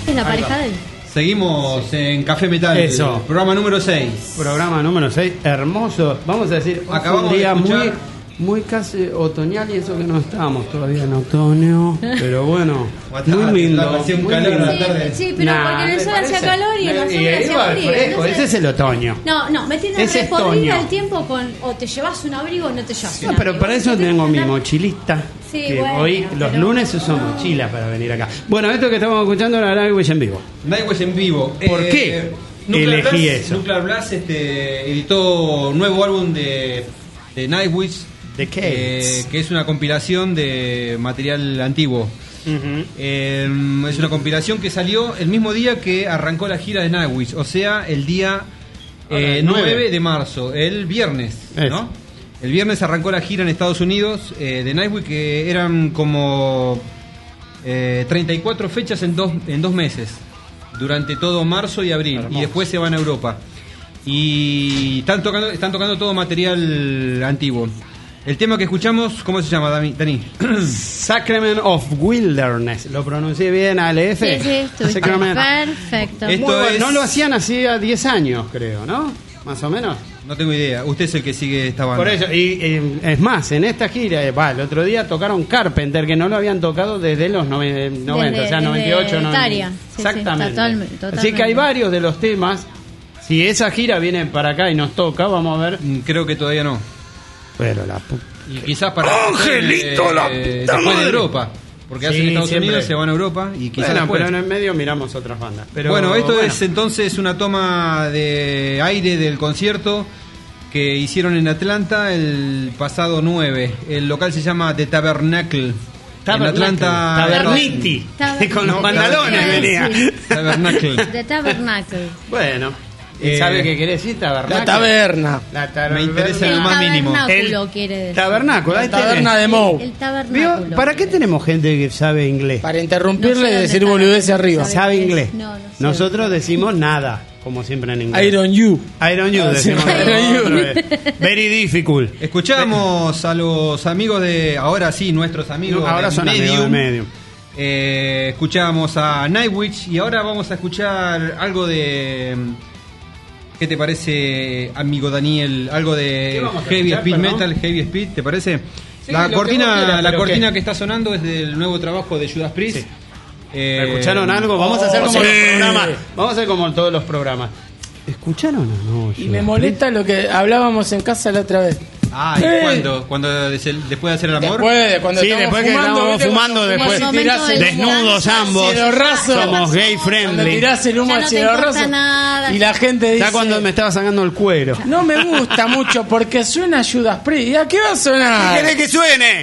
es la pareja de él. Seguimos en Café Metal, Eso. programa número seis. Programa número seis, hermoso. Vamos a decir, hoy Acabamos fue un día de escuchar- muy, muy casi otoñal y eso que no estábamos todavía en otoño. Pero bueno, muy lindo. Hacía un muy calor lindo. a la tarde. Sí, pero Nah, porque en el me sol hacía parece- calor y en la y sombra hacía igual, frío. fresco, entonces- ese es el otoño. No, no, me tienen Ese es respondida otoño. el tiempo con o te llevas un abrigo o no te llevas un No, abrigo. pero para eso Yo tengo mi que andar- mochilista. Sí, que bueno, hoy los pero- lunes uso mochila para venir acá. Bueno, esto que estamos escuchando era Nightwish en vivo. Nightwish en vivo. ¿Por qué Nuclear elegí Blast, eso? Nuclear Blast este, editó un nuevo álbum de, de Nightwish, The eh, que es una compilación de material antiguo. Eh, es una compilación que salió el mismo día que arrancó la gira de Nightwish, o sea, el día eh, el nueve. nueve de marzo, el viernes, Eso. ¿no? El viernes arrancó la gira en Estados Unidos eh, de Nightwish, que eran como eh, treinta y cuatro fechas en dos, en dos meses, durante todo marzo y abril, Hermoso. y después se van a Europa. Y están tocando, están tocando todo material antiguo. El tema que escuchamos, ¿cómo se llama, Dani? Dani? Sacrament of Wilderness. ¿Lo pronuncié bien, A L F? Sí, sí, estuviste Sacrament. perfecto. Esto Muy bueno. es- No lo hacían hacía diez años, creo, ¿no? Más o menos. No tengo idea. Usted es el que sigue esta banda. Por eso, y eh, es más, en esta gira, eh, va, el otro día tocaron Carpenter, que no lo habían tocado desde los nove- noventa, o sea, desde noventa y ocho, noventa. Italia. Sí, sí, Exactamente. totalmente, Así que totalmente. hay varios de los temas. Si esa gira viene para acá y nos toca, vamos a ver. Mm, Creo que todavía no. Pero la pu- Y quizás para ¡Angelito, la eh, puta después madre! de Europa. Porque Sí, hacen Estados siempre. Unidos, se van a Europa y quizás Bueno, después. pero en el medio miramos otras bandas. Pero, bueno, esto bueno. es entonces una toma de aire del concierto que hicieron en Atlanta el pasado nueve. El local se llama The Tabernacle. En Tabernacle. Atlanta. Taberniti. Tabernacle. Con los No, pantalones sí. venía. Tabernacle. The Tabernacle. Bueno, Eh, ¿sabe qué quiere decir tabernáculo? La taberna. La taberna. Me interesa El lo más mínimo. tabernáculo El quiere decir. Tabernáculo, ahí La taberna tenés. de Moe. El ¿Vio? tabernáculo. ¿Para qué tenemos gente que sabe inglés? Para No interrumpirle sé y dónde decir está. boludeces arriba. ¿Sabe ¿Sabe inglés? inglés? No, no sé. Nosotros decimos nada, como siempre en inglés. Iron You. Iron you, Ah, sí, decimos. Iron you. otra vez. Very difficult. Escuchamos a los amigos de. Ahora sí, nuestros amigos. No, ahora de son amigos de Medium. Eh, escuchamos a Nightwish y ahora vamos a escuchar algo de. ¿Qué te parece, amigo Daniel? Algo ¿Qué de vamos a Heavy escuchar, Speed perdón? Metal, Heavy Speed, ¿te parece? Sí, la lo que cortina, vos quieras, la pero cortina ¿qué? que está sonando es del nuevo trabajo de Judas Priest. Sí. Eh, ¿Escucharon algo? Vamos a hacer oh, como sí. los programas. Vamos a hacer como todos los programas. ¿Escucharon o no? Y me molesta lo que hablábamos en casa la otra vez. Ah, ¿y Eh. cuándo? ¿Cuando des- después de hacer el amor? Después, cuando Sí, estamos después que fumando, estábamos ¿viste? fumando, Cuando después fumas y tirás el- desnudos ambos. cielo raso. Somos gay Cuando friendly. tirás el humo Ya al no te cielo importa raso. nada. Y la gente dice... Ya cuando me estaba sacando el cuero. No me gusta mucho porque suena Judas Priest. ¿Y a qué va a sonar? ¿Querés que suene?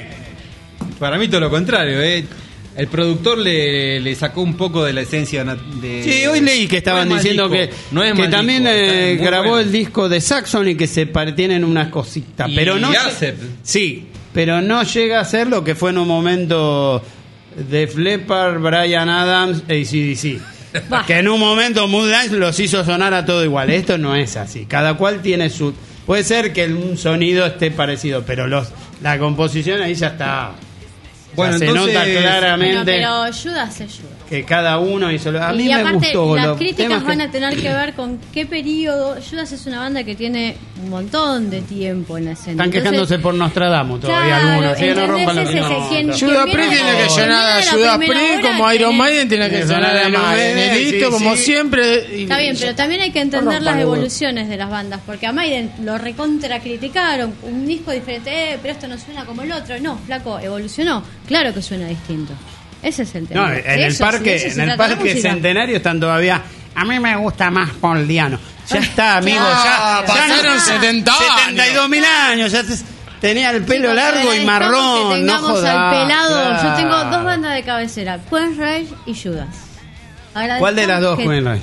Para mí todo lo contrario, ¿eh? El productor le, le sacó un poco de la esencia na- de... Sí, hoy leí que estaban No es mal diciendo disco, que, no es que mal también disco, eh, está muy grabó bueno. el disco de Saxon y que se pare- tienen unas cositas. Y Pero no. Acep. Sí, pero no llega a ser lo que fue en un momento de Leppard, Bryan Adams e A C D C. Bah. Que en un momento Mood Dance los hizo sonar a todo igual. Esto no es así. Cada cual tiene su. Puede ser que un sonido esté parecido, pero los la composición ahí ya está. Bueno, Ya se entonces- nota Bueno, claramente pero Judas es Judas. que cada uno hizo lo. A mí y me aparte, gustó. las los críticas temas que- van a tener que ver con qué periodo. Judas es una banda que tiene un montón de tiempo en la escena. Están quejándose por Nostradamus todavía Claro, algunos. Así que no ¿entendés? rompan los Ese es el quien- no, Judas quien Priest viene tiene que de- sonar a viene de la Judas primera Priest hora, como Iron tiene- Maiden tiene que tiene sonar que a sonar a Maiden. Maiden, Listo, sí, como sí. siempre. y- Está bien, pero también hay que entender rompan las los huevos. evoluciones de las bandas, porque a Maiden lo recontra criticaron, un disco diferente, eh, pero esto no suena como el otro. No, flaco, evolucionó. Claro que suena distinto. Ese es el tema. No, De en el eso, de parque, eso se en el trata la parque música. Centenario están todavía. A mí me gusta más Paul Diano. Ya está, amigo, Ah, ya, ya pasaron no- setenta años. setenta y dos mil años, ya te- tenía el pelo Chicos, largo y agradezcamos marrón, que no tengamos jodas. al pelado. Yo tengo Claro. dos bandas de cabecera, Queen's Rage y Judas. Agradezcamos ¿Cuál de las dos, que- Juan?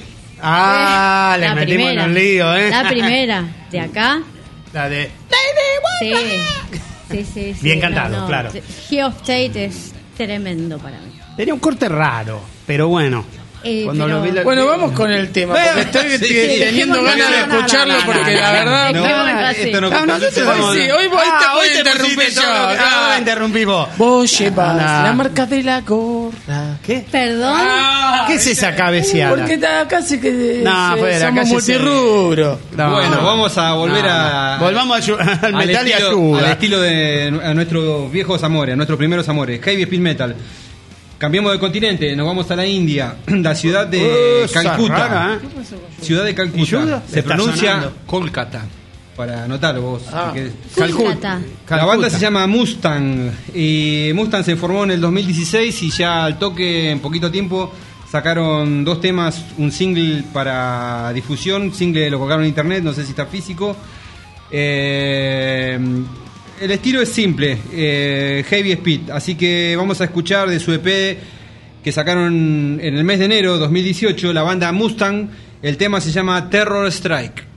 Ah, le La metimos primera, en un lío, ¿eh? La primera, de acá. La de. Sí, sí, sí. sí, Bien cantado, claro. Geoff Tate es tremendo para mí. Tenía un corte raro, pero bueno. Eh, Cuando pero- lo vi la- Bueno, vamos con el tema. Bueno, Porque estoy sí, t- sí, teniendo sí, ganas de no, no, no, escucharlo no, no, porque no, la no, verdad. no, que- no, no, sí. esto no, Ah, nosotros Hoy vamos- sí, hoy vos- hoy te Ah, voy a te interrumpir pusiste yo. todo, Ah. ahora interrumpí vos. Vos llevas Anda. la marca de la gorra. ¿Qué? Perdón. Ah, ¿Qué es esa cabeceada? Porque está acá se que No, se- fuera, acá somos se- multirrubro. No, bueno, no. vamos a volver No, a. no. Volvamos a yu- al metal y estilo, ayuda. al estilo de a nuestros viejos amores, a nuestros primeros amores, heavy speed metal. Cambiamos de continente, nos vamos a la India, la ciudad de Uh, esa Calcuta. rara, ¿eh? Ciudad de ¿Y Calcuta. Yuda? Se Está pronuncia sonando. Kolkata. Para anotarlo vos. Ah. que- Calcuta. La banda se llama Mustang. Y Mustang se formó en el dos mil dieciséis y ya al toque, en poquito tiempo, sacaron dos temas, un single para difusión, single lo colocaron en internet, no sé si está físico. Eh, el estilo es simple, eh, heavy speed, así que vamos a escuchar de su E P que sacaron en el mes de enero dos mil dieciocho, la banda Mustang. El tema se llama Terror Strike.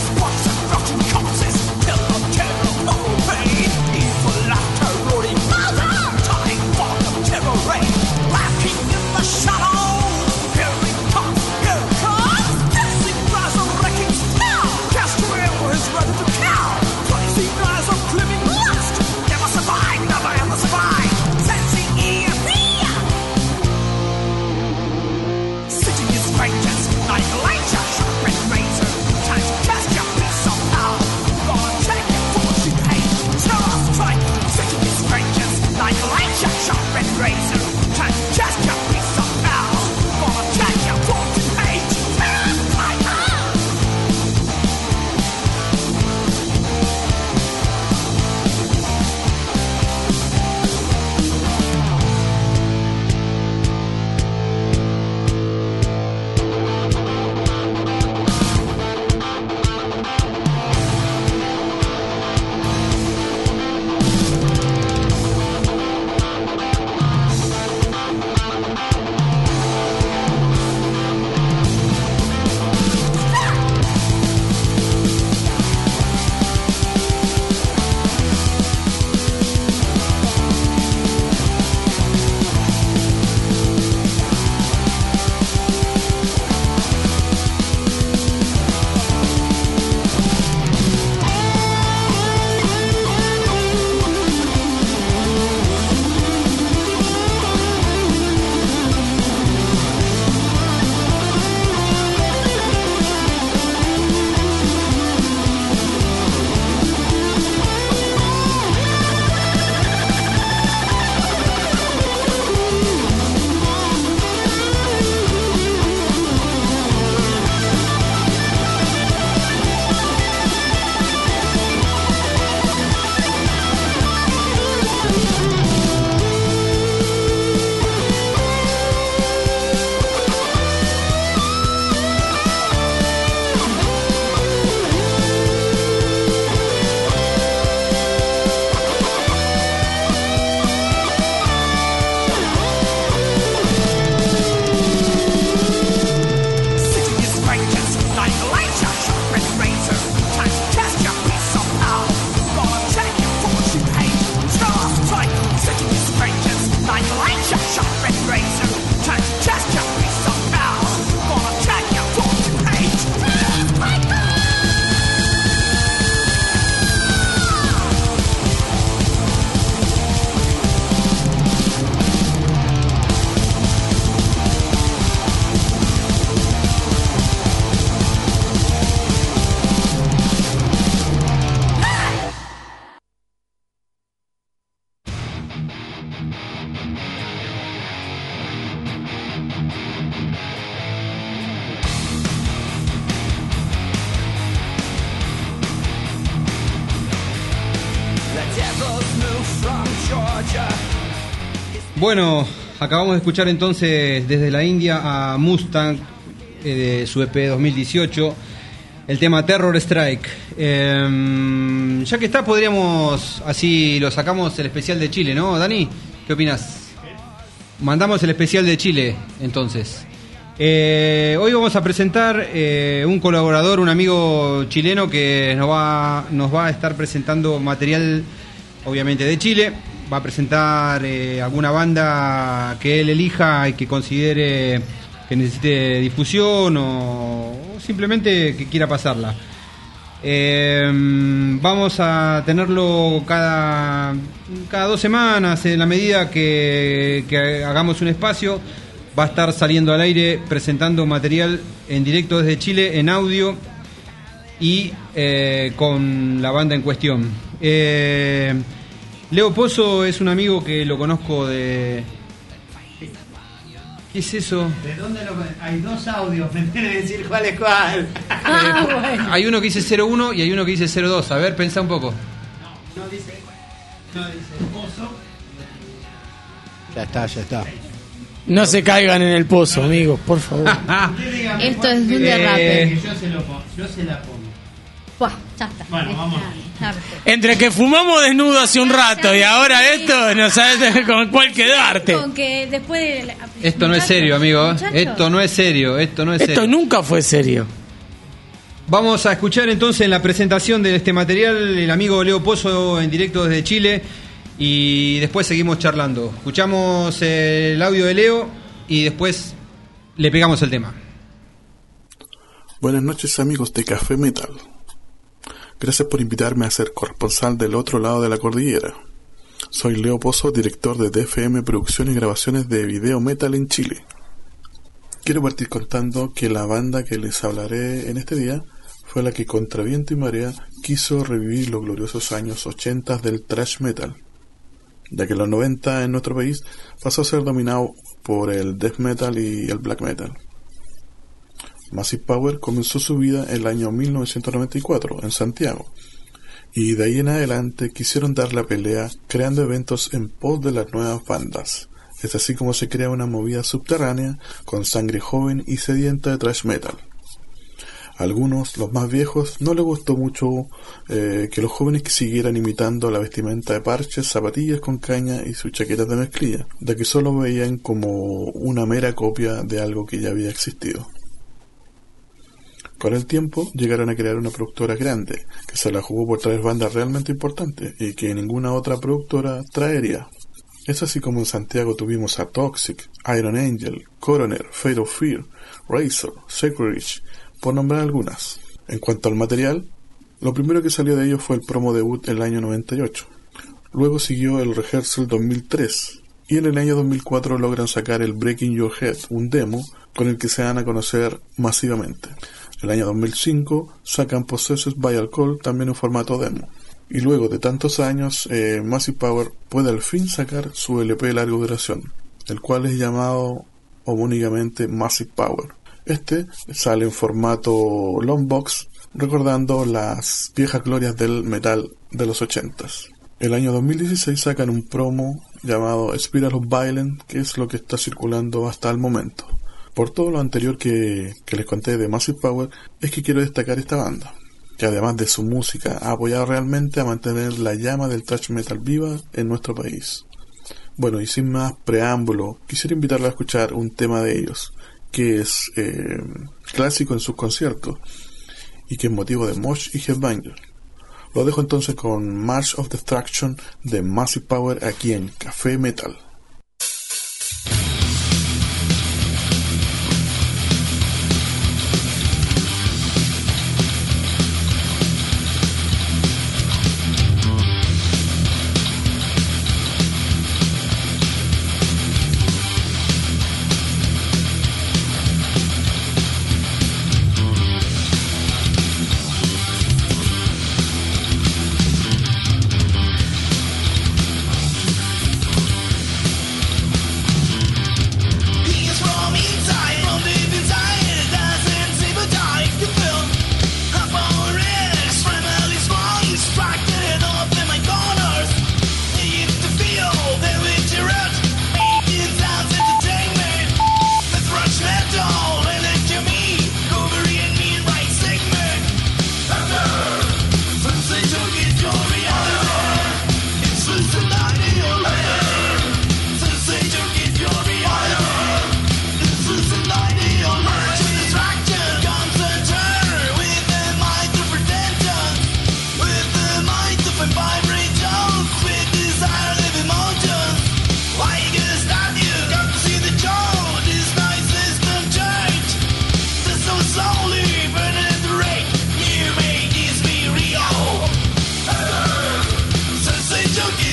Evil laughter roaring Bueno, acabamos de escuchar entonces desde la India a Mustang, eh, de su E P dos mil dieciocho, el tema Terror Strike. Eh, ya que está, podríamos, así lo sacamos el especial de Chile, ¿no, Dani? ¿Qué opinas? Mandamos el especial de Chile, entonces. Eh, hoy vamos a presentar eh, un colaborador, un amigo chileno que nos va, nos va a estar presentando material, obviamente, de Chile. Va a presentar eh, alguna banda que él elija y que considere que necesite difusión o, o simplemente que quiera pasarla. Eh, vamos a tenerlo cada, cada dos semanas, en la medida que, que hagamos un espacio. Va a estar saliendo al aire presentando material en directo desde Chile, en audio y eh, con la banda en cuestión. Eh, Leo Pozo es un amigo que lo conozco de... ¿Qué es eso? ¿De dónde lo conozco? Hay dos audios, me tiene que decir cuál es cuál. Ah, bueno. Hay uno que dice cero uno y hay uno que dice cero dos. A ver, pensá un poco. No, no dice, no dice Pozo. Ya está, ya está. No se caigan en el pozo, amigos, por favor. Esto es un Eh, derrape. Yo se, lo pongo, yo se la pongo. Buah, ya está. Bueno, Está, vamos. está perfecto. Entre que fumamos desnudo hace un rato y ahora esto, no sabes con cuál quedarte. Con que después de la- Esto no es muchachos, serio, amigo. muchachos. Esto no es serio. Esto no es Esto serio. nunca fue serio. Vamos a escuchar entonces en la presentación de este material el amigo Leo Pozo en directo desde Chile y después seguimos charlando. Escuchamos el audio de Leo y después le pegamos el tema. Buenas noches, amigos de Café Metal. Gracias por invitarme a ser corresponsal del otro lado de la cordillera. Soy Leo Pozo, director de D F M Producciones y Grabaciones de Video Metal en Chile. Quiero partir contando que la banda que les hablaré en este día fue la que contra viento y marea quiso revivir los gloriosos años ochenta del thrash metal, ya que en los noventa en nuestro país pasó a ser dominado por el death metal y el black metal. Massive Power comenzó su vida en el año mil novecientos noventa y cuatro en Santiago, y de ahí en adelante quisieron dar la pelea creando eventos en pos de las nuevas bandas. Es así como se crea una movida subterránea con sangre joven y sedienta de thrash metal. A algunos, los más viejos, no les gustó mucho eh, que los jóvenes siguieran imitando la vestimenta de parches, zapatillas con caña y sus chaquetas de mezclilla, ya que solo veían como una mera copia de algo que ya había existido. Con el tiempo llegaron a crear una productora grande, que se la jugó por traer bandas realmente importantes y que ninguna otra productora traería. Es así como en Santiago tuvimos a Toxic, Iron Angel, Coroner, Fate of Fear, Razor, Sacrilege, por nombrar algunas. En cuanto al material, lo primero que salió de ellos fue el promo debut en el año noventa y ocho. Luego siguió el Rehearsal dos mil tres, y en el año dos mil cuatro logran sacar el Breaking Your Head, un demo con el que se dan a conocer masivamente. El año dos mil cinco sacan Possessed by Alcohol, también en formato demo. Y luego de tantos años, eh, Massive Power puede al fin sacar su L P de larga duración, el cual es llamado homónicamente Massive Power. Este sale en formato longbox, recordando las viejas glorias del metal de los ochentas. El año dos mil dieciséis sacan un promo llamado Spiral of Violence, que es lo que está circulando hasta el momento. Por todo lo anterior que, que les conté de Massive Power, es que quiero destacar esta banda, que además de su música ha apoyado realmente a mantener la llama del thrash metal viva en nuestro país. Bueno, y sin más preámbulo, quisiera invitarlos a escuchar un tema de ellos, que es eh, clásico en sus conciertos y que es motivo de mosh y headbanger. Lo dejo entonces con March of Destruction de Massive Power aquí en Café Metal.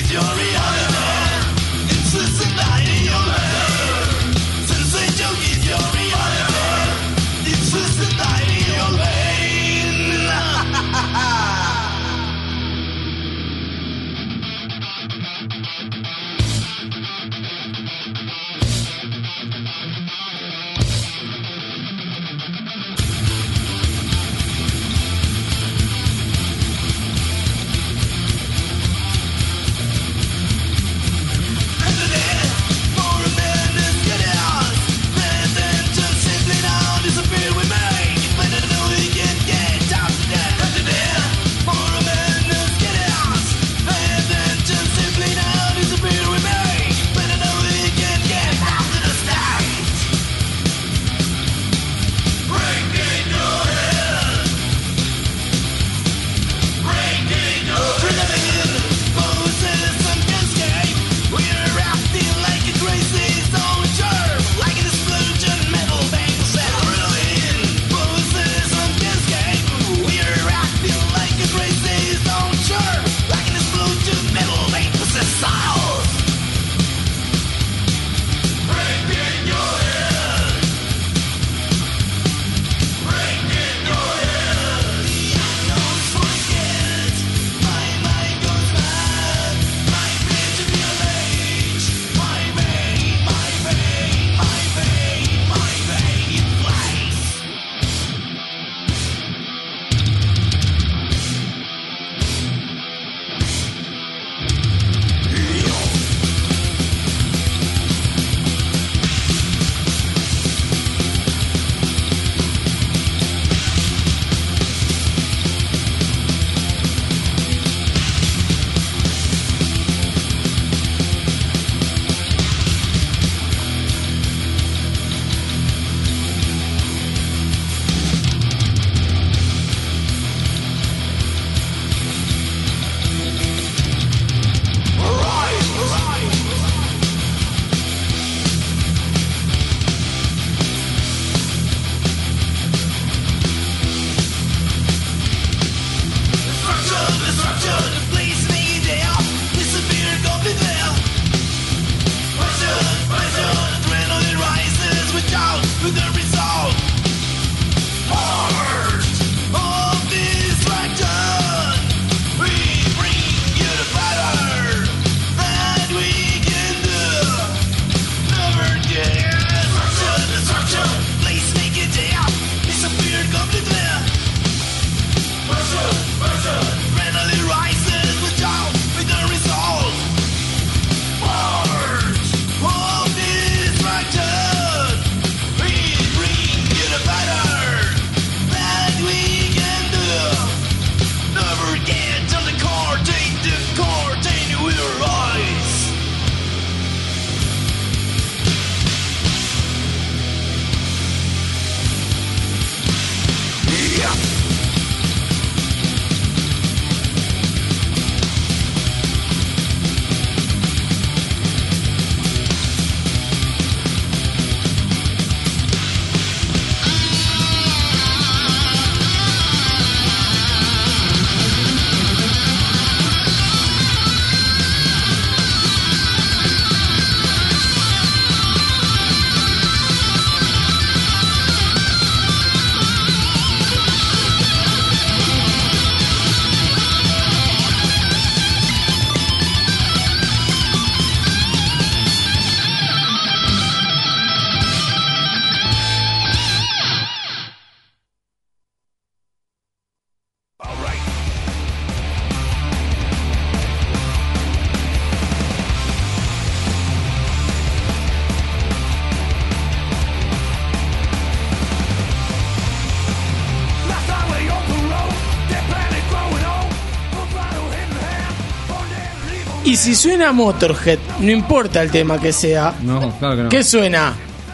Y si suena Motorhead, no importa el tema que sea. No, claro que no. ¿Qué suena?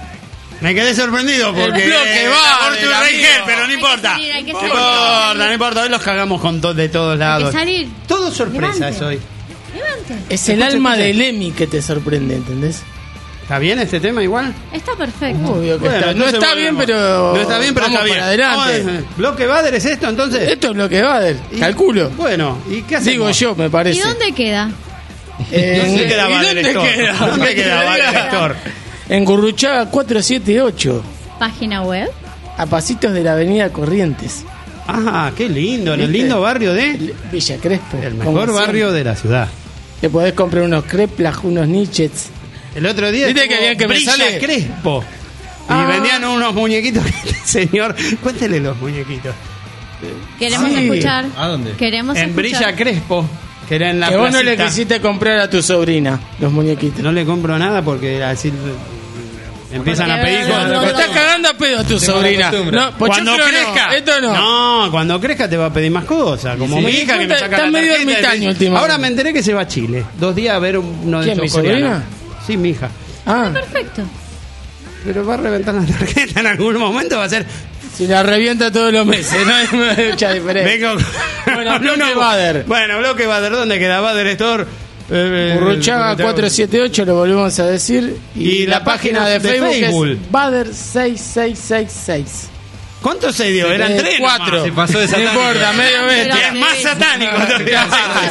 Me quedé sorprendido porque El bloque va, Fortune del Rage, amigo. pero no importa. Hay que salir, hay que No salir. importa, no importa. Hoy los cagamos con to- de todos lados. salir. Todo sorpresa Levante. es hoy. Levante. Es el Escucha, alma escucha. de Lemmy que te sorprende, ¿entendés? ¿Está bien este tema igual? Está perfecto. Obvio que Bueno, está. No entonces está volvemos. bien, pero. No está bien, pero vamos está bien. para adelante. Vamos a- ¿Bloque Bader es esto entonces? Esto es lo que va, Y- calculo. Bueno, ¿y qué hacemos? Digo yo, me ¿Y parece. dónde queda? En- ¿Dónde queda ¿y Bader dónde Store? queda? ¿Dónde queda Bader Store? En Gurruchaga cuatrocientos setenta y ocho, Página web. a pasitos de la avenida Corrientes. Ah, qué lindo, en el ¿Viste? lindo barrio de... Villa Crespo. El como mejor siempre. barrio de la ciudad. Te podés comprar unos creplas, unos nichets. El otro día ¿Viste estuvo qué bien que me Brilla sale? Crespo. Y Ah. vendían unos muñequitos. Señor, cuéntele los muñequitos. Queremos Sí. escuchar. ¿A dónde? Queremos En escuchar. Brilla Crespo, que era en la Que vos no le placita. quisiste comprar a tu sobrina los muñequitos. No le compro nada porque así empiezan a pedir no, cosas. no, Me no, estás no. cagando a pedo a tu Tengo sobrina. la costumbre. No, pues Cuando yo creo crezca, no, esto no. no, cuando crezca te va a pedir más cosas. Como Sí. mi hija que me Está- saca está la medio tarjeta y ermitaño me- últimamente. Ahora me enteré que se va a Chile. Dos días a ver uno de ¿Quién, esos mi sobrina? coreanos. Sí, mi hija. Ah, Perfecto. Pero va a reventar la tarjeta en algún momento, va a ser. si la revienta todos los meses, no hay mucha diferencia. Vengo. Bueno, bloque Bader. Bueno, bloque Bader, ¿dónde queda Bader Store? Eh, eh, Gurruchaga eh, cuatrocientos setenta y ocho, lo volvemos a decir. Y, Y la, la página, página de de Facebook, Facebook. es Bader seis seis seis seis. ¿Cuántos se dio? Eran Eh, tres. cuatro. nomás. Se pasó de No satánico. importa, medio Pero- bestia. Es más satánico todavía.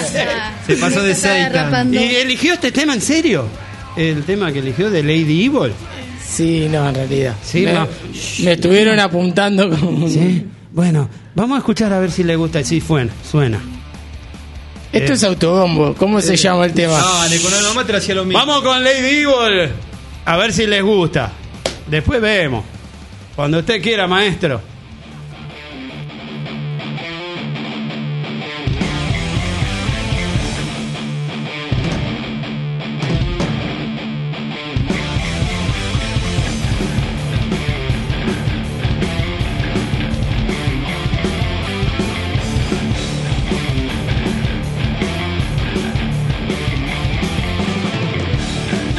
Se pasó de está Satan. derrapando. ¿Y eligió este tema en serio? ¿El tema que eligió de Lady Evil? Sí, no, en realidad. Sí, me, no. me estuvieron apuntando como... Sí. Bueno, vamos a escuchar a ver si le gusta. Sí, suena. suena. Esto Eh. es autobombo. ¿Cómo se llama el tema? Dale, con el mamá te hacía lo mismo. Vamos con Lady Evil. A ver si les gusta. Después vemos. Cuando usted quiera, maestro.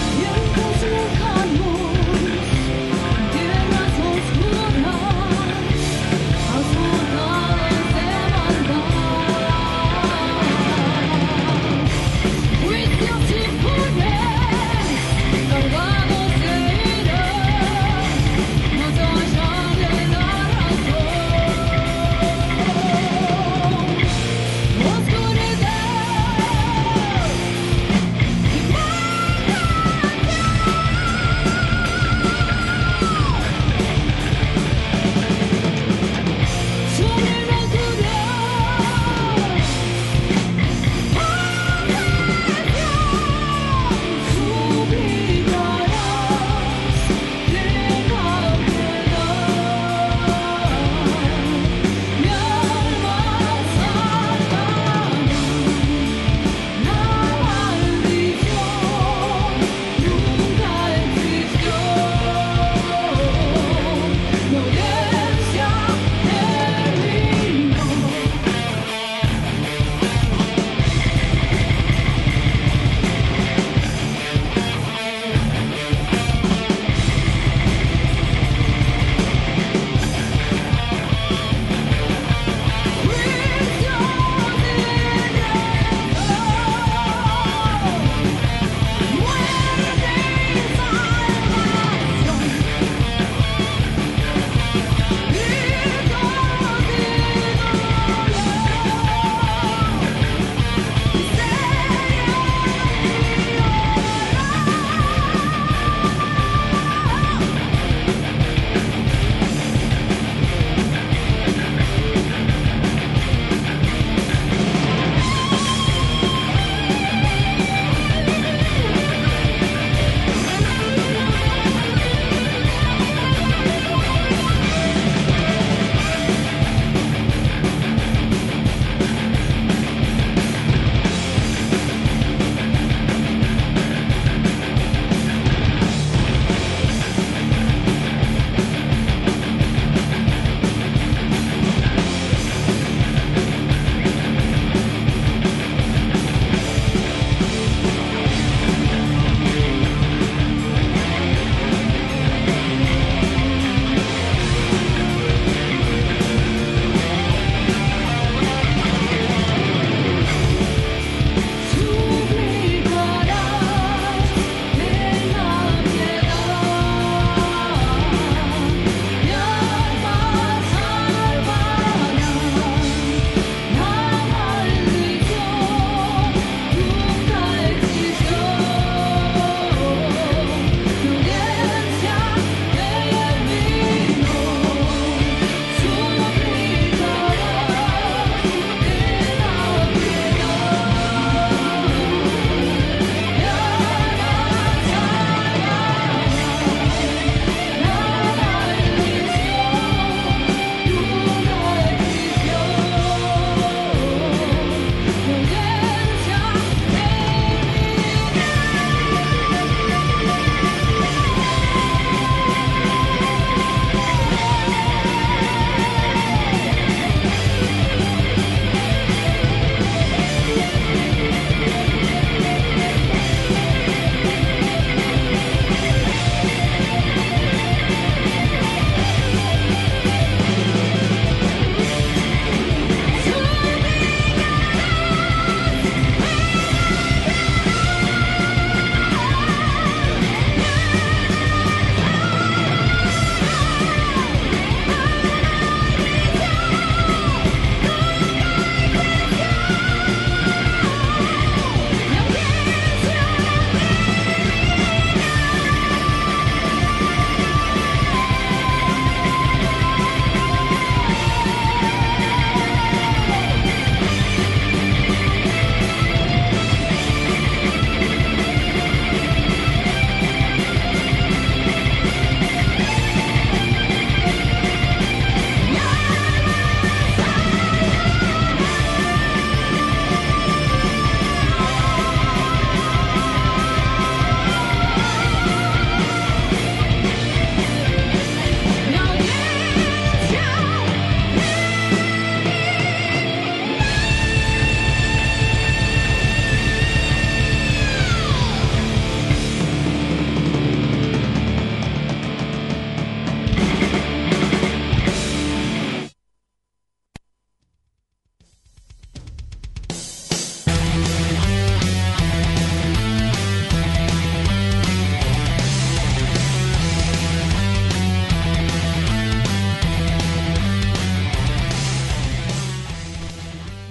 Tiempos lejanos, tierras oscuras,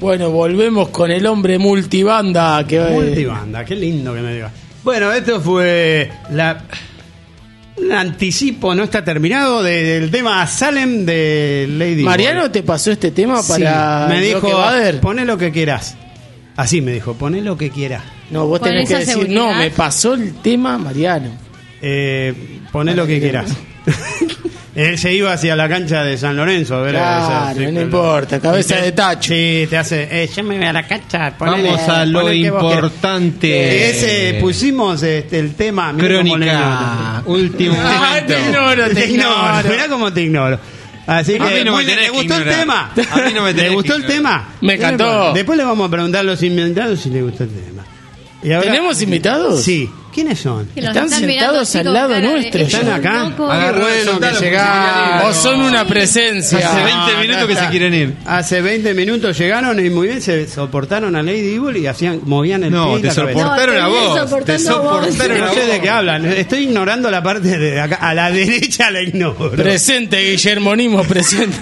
Bueno, volvemos con el hombre multibanda. Que Multibanda, qué lindo que me diga. Bueno, esto fue la... un anticipo, no está terminado, de- del tema Salem de Lady Mariano Boy. te pasó este tema Sí, para. me el dijo, bloque Bader. poné lo que quieras. Así me dijo, poné lo que quieras. No, vos Con tenés que esa decir, seguridad. no, me pasó el tema Mariano. Eh, poné lo que quieras. Él se iba hacia la cancha de San Lorenzo a ver Claro, esa- sí, no claro. importa, cabeza Y te- de tacho. Sí, te hace, eh, yo me voy a la cancha. ponele, Vamos a lo poné que vos querés. importante. Eh, ese pusimos este, el tema. mirá cómo le Crónica, noto. último Ah, momento. te ignoro, te Te ignoro. ignoro. Mirá cómo te ignoro. Así que, A mí no me muy bien, tenés ¿le que gustó el ignorar. tema? A mí no me ¿Le tenés gustó que el tema? Me encantó. Después le vamos a preguntar a los invitados si les gustó el tema. Y ahora- ¿Tenemos invitados? Sí. ¿Quiénes son? Que los Están mirando, sentados al chicos, lado cara de- nuestro. ellos ¿Están acá? locos. Agarrá, Qué bueno soltalo, que porque llegaron. O son una presencia. Hace No, veinte no minutos que está. se quieren ir. Hace veinte minutos llegaron y muy bien se soportaron a Lady Evil y hacían, movían el No, pie y te la cabeza. soportaron No, a te vos. soportando Te a vos. soportaron a No sé vos. de qué hablan. Estoy ignorando la parte de acá. A la derecha la ignoro. Presente, Guillermonismo, presente.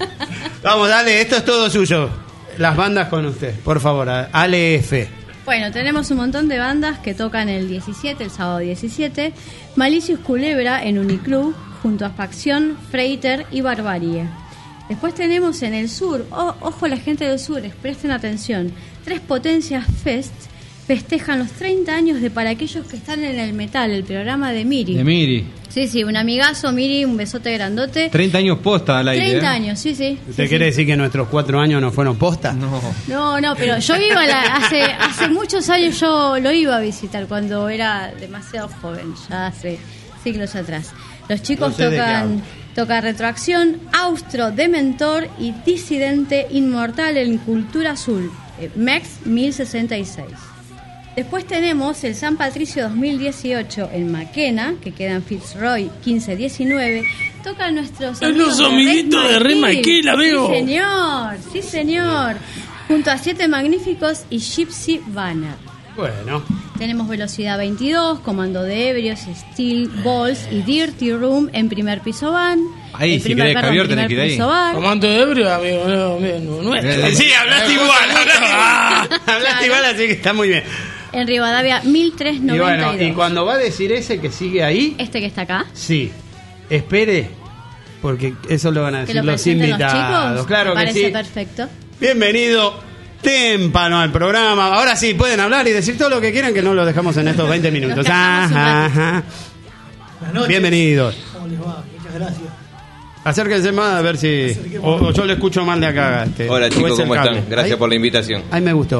Vamos, dale, esto es todo suyo. Las bandas con usted, por favor. Ale F. Bueno, tenemos un montón de bandas que tocan el diecisiete, el sábado diecisiete. Malicious Culebra en Uniclub, junto a Facción, Freighter y Barbarie. Después tenemos en el sur, o- ojo la gente del sur, presten atención, Tres Potencias Fest festejan los treinta años de Para Aquellos que Están en el Metal, el programa de Miri. De Miri. Sí, sí, un amigazo, Miri, un besote grandote. treinta años posta al aire. treinta ¿eh? años, sí, sí. ¿Usted sí, quiere sí. decir que nuestros cuatro años no fueron posta? No. No, no, pero yo iba la- hace hace muchos años yo lo iba a visitar cuando era demasiado joven, ya hace siglos atrás. Los chicos No sé de qué tocan hablo. toca Retroacción, Austro, Dementor y Disidente Inmortal en Cultura Azul, eh, Mex mil sesenta y seis. Después tenemos el San Patricio dos mil dieciocho en Maquena, que queda en Fitzroy quince diecinueve. Tocan nuestros Es los amiguitos de Red Maquena, amigo. Sí, señor, sí, señor. Junto a Siete Magníficos y Gypsy Banner. Bueno. Tenemos Velocidad veintidós, Comando de Ebrios, Steel Balls y Dirty Room en primer piso van. Ahí, En si primer- querés perdón, caviar, primer tenés que ir ahí. piso bar. Comando de ebrio, amigo, no, no, nuestro. Eh, Sí, hablaste igual. Hablaste igual, hablaste Claro. igual, así que está muy bien. En Rivadavia mil trescientos Y noventa y dos. bueno, y cuando va a decir ese que sigue ahí, Este que está acá. sí, espere, porque eso lo van a Que decir lo los presenten los invitados. chicos. Claro Me que parece sí. perfecto. Bienvenido témpano al programa. Ahora sí, pueden hablar y decir todo lo que quieran, que no lo dejamos en estos veinte minutos. Nos calmamos un Ajá, ratito. ajá. Buenas noches. Bienvenidos. ¿Cómo les va? Muchas gracias. Acérquense más a ver si... O, o yo le escucho mal de acá. Este, Hola o chicos, es el ¿cómo cable. están? Gracias Ahí- por la invitación. Ahí me gustó.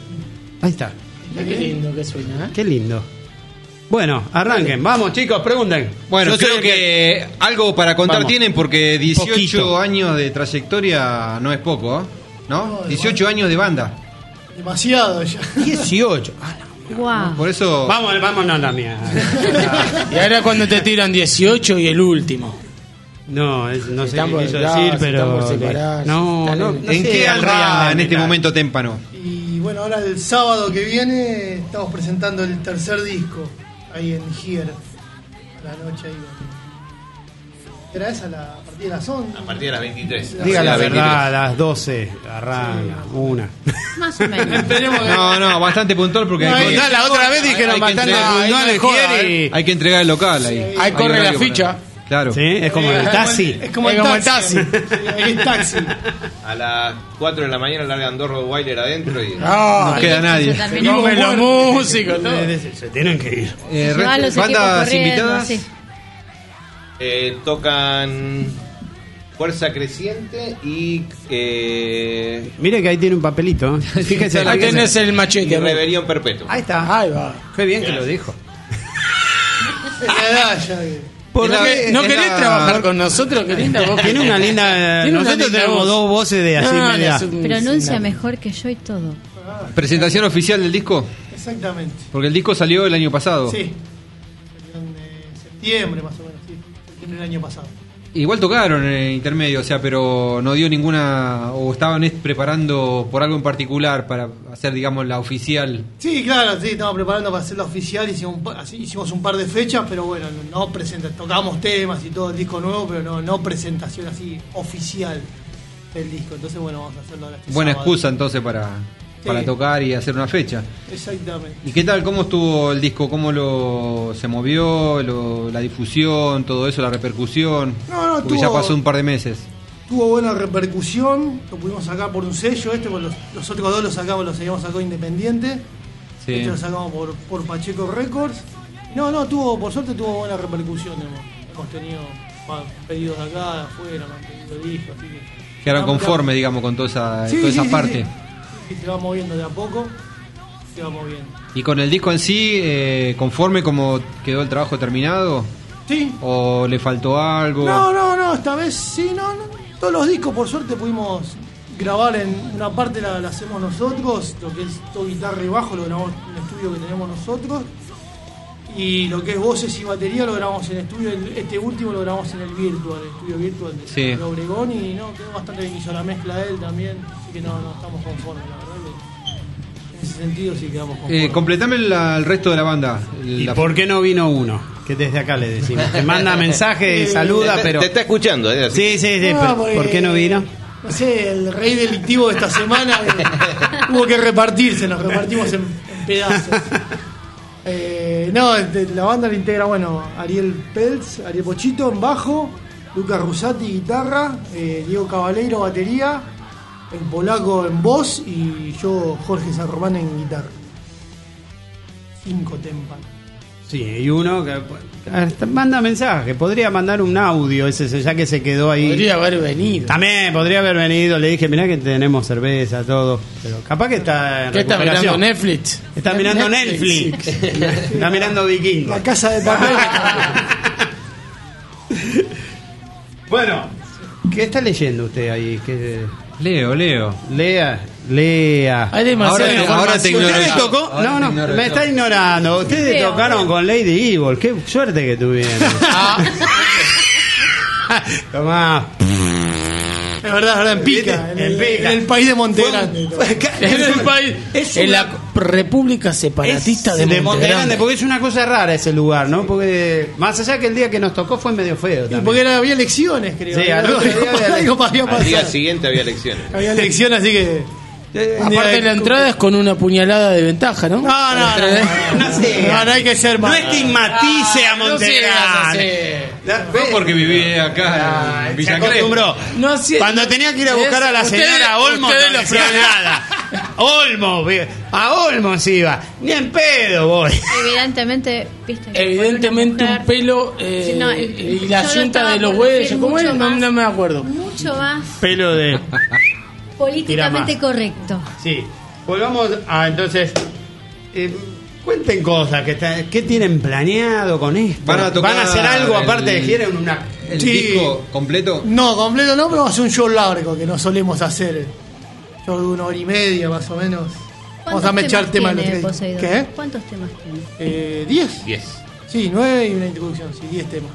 Ahí está. Qué lindo que suena, ¿eh? Qué lindo. Bueno, arranquen. Vamos, chicos, pregunten. Bueno, Yo soy creo el que algo para contar Vamos. tienen porque dieciocho Poquito. años de trayectoria no es poco, ¿eh? ¿no? dieciocho años de banda. Demasiado ya. dieciocho. Ah, Wow. Por eso Vamos, vamos, no, la mía. Y ahora cuando te tiran dieciocho y el último. No, es- no sé Están qué por quiso separarse, decir, están pero... por separarse, No, están no, en- no ¿en sé, qué al anda real, en este mira. momento témpano? Y bueno, ahora el sábado que viene estamos presentando el tercer disco ahí en Here. A la noche ahí. ¿Era esa la, a partir de las once? A partir de las veintitrés. Diga la A las verdad, a las doce arranca, una. Más o menos. No, no, bastante puntual porque No, hay, ahí- que, No, la otra vez dijeron hay que bastante entregar- puntual ahí en no joda, Gier y... hay que entregar el local ahí. Ahí corre la horario ficha. para- Claro. Sí, es como el Es taxi. Es como el Es como el taxi. Sí, es taxi. A las cuatro de la mañana largan dos Rottweiler adentro y... No, No queda nadie. Se terminó. comen los músicos, todo. Se tienen que ir. Eh, Llevar los equipos bandas corriendo, invitadas. sí. Eh, tocan Fuerza Creciente y... Eh, Mire que ahí tiene un papelito. ¿eh? Fíjese. Ahí fíjese. tenés el machete. y amigo. Rebelión Perpetua. Ahí está. Ahí va. Qué bien que lo dijo. Es la edad ya. que- ¿Por Es la- qué? ¿No es querés la- trabajar con nosotros? Qué linda voz. Tiene una linda... Tiene una Nosotros linda tenemos voz. dos voces de así No, media... es un- Pronuncia una- mejor que yo y todo. Presentación oficial del disco, Exactamente. porque el disco salió el año pasado. Sí. Salió en eh, septiembre más o menos, sí. Septiembre del año pasado. Igual tocaron en el intermedio, o sea, pero no dio ninguna, o estaban est- preparando por algo en particular para hacer, digamos, la oficial. Sí, claro, sí, estamos preparando para hacerla oficial, hicimos un, pa- así, hicimos un par de fechas, pero bueno, no, no presenta, tocamos temas y todo el disco nuevo, pero no, no presentación así oficial. el disco. Entonces, bueno, vamos a hacerlo ahora este Buena sábado. excusa entonces para, Sí. para tocar y hacer una fecha. Exactamente. ¿Y qué tal? ¿Cómo estuvo el disco? ¿Cómo lo se movió? Lo, la difusión, todo eso, la repercusión. No, no, Porque tuvo- ya pasó un par de meses. Tuvo buena repercusión, lo pudimos sacar por un sello, este, pues los, los otros dos los sacamos, los habíamos sacado independiente. Sí. Este lo sacamos por, por Pacheco Records. No, no, tuvo, por suerte tuvo buena repercusión. Hemos, hemos tenido bueno, pedidos de acá, de afuera, me han pedido discos, así que. Quedaron Vamos, conformes, digamos, con toda esa, Sí, toda esa sí, sí, parte. sí. Sí, se va moviendo de a poco, se va moviendo. ¿Y con el disco en sí, eh, conforme como quedó el trabajo terminado? Sí. ¿O le faltó algo? No, no, no, esta vez sí, no, no. Todos los discos por suerte pudimos grabar en una parte la, la hacemos nosotros, lo que es todo guitarra y bajo lo grabamos en el estudio que tenemos nosotros. Y lo que es voces y batería lo grabamos en estudio, el- este último lo grabamos en el Virtual, el estudio Virtual de, Sí. de Obregón y no, quedó bastante bien, hizo la mezcla él también, así que no, no estamos conformes, la verdad que en ese sentido sí quedamos conformes. Eh, completame la- el resto de la banda. ¿Y La- por qué no vino uno? Que desde acá le decimos. Te manda mensaje y saluda, Te- pero... Te está escuchando, ¿eh? Sí, sí, sí, No, pero porque, ¿por qué no vino? No sé, el rey delictivo de esta semana eh, tuvo que repartirse, nos repartimos en, en pedazos. Eh, no, de la banda la integra, bueno, Ariel Peltz, Ariel Pochito en bajo, Lucas Rusati guitarra, eh, Diego Cabaleiro batería, el polaco en voz y yo, Jorge San Román, en guitarra. Cinco tempas. Sí, y uno que hasta manda mensaje, podría mandar un audio ese ya que se quedó ahí. Podría haber venido. También podría haber venido, le dije, mirá que tenemos cerveza, todo, pero capaz que está en ¿Qué está recuperación. mirando Netflix? Está mirando Netflix. Está mirando Vikingo. La casa de papel. Bueno, ¿qué está leyendo usted ahí? ¿Qué... Leo, Leo. Lea, lea. Hay demasiada Ahora te- información. ahora te ignoro ¿Ustedes yo. tocó? Ahora No, te no, ignoro me yo. está ignorando. Ustedes Feo, tocaron feo. con Lady Evil. Qué suerte que tuvieron. Tomá. Es verdad, es verdad, en Pica, en, el, En Pica. en el país de Monte Grande. Es el país, Es en una- la República Separatista Es de, de Monte Monte Grande, Grande. porque es una cosa rara ese lugar, ¿no? Porque más allá que el día que nos tocó fue medio feo Y también. porque era- había elecciones, creo. Sí, al otro día había Algo había Al día pasado. siguiente había elecciones. Había elecciones, así que. Aparte la entrada es con una puñalada de ventaja, ¿no? No, no, no, no, No sé. no, no hay que ser No más. estigmatice a Ah, no Monte sigas Grande. No porque viví acá en Se Villa Crespo. acostumbró. No, sí, Cuando tenía que ir a buscar es- a la ustedes- señora Olmo, ustedes no lo decía planean. nada. Olmo, vi- a Olmo se iba. Ni en pedo voy. Evidentemente, viste. que Evidentemente una un mujer- pelo eh, Sí, no, y la yo lo yunta estaba de los por huellos. decir ¿Cómo mucho era? No, más- no me acuerdo. Mucho más Pelo de. políticamente Tira más. correcto. Sí. Volvamos a entonces. eh, cuenten cosas. Que está- ¿Qué tienen planeado con esto? Van a tocar hacer algo aparte de el- gira en una. ¿El Sí. disco completo? No, completo no, pero vamos a hacer un show largo que no solemos hacer. Show de una hora y media más o menos. Vamos a mechar temas de tiene los tres. Poseidón? ¿Qué? ¿Cuántos temas tiene? Eh, ¿Diez? Diez. Sí, nueve y una introducción, sí, diez temas.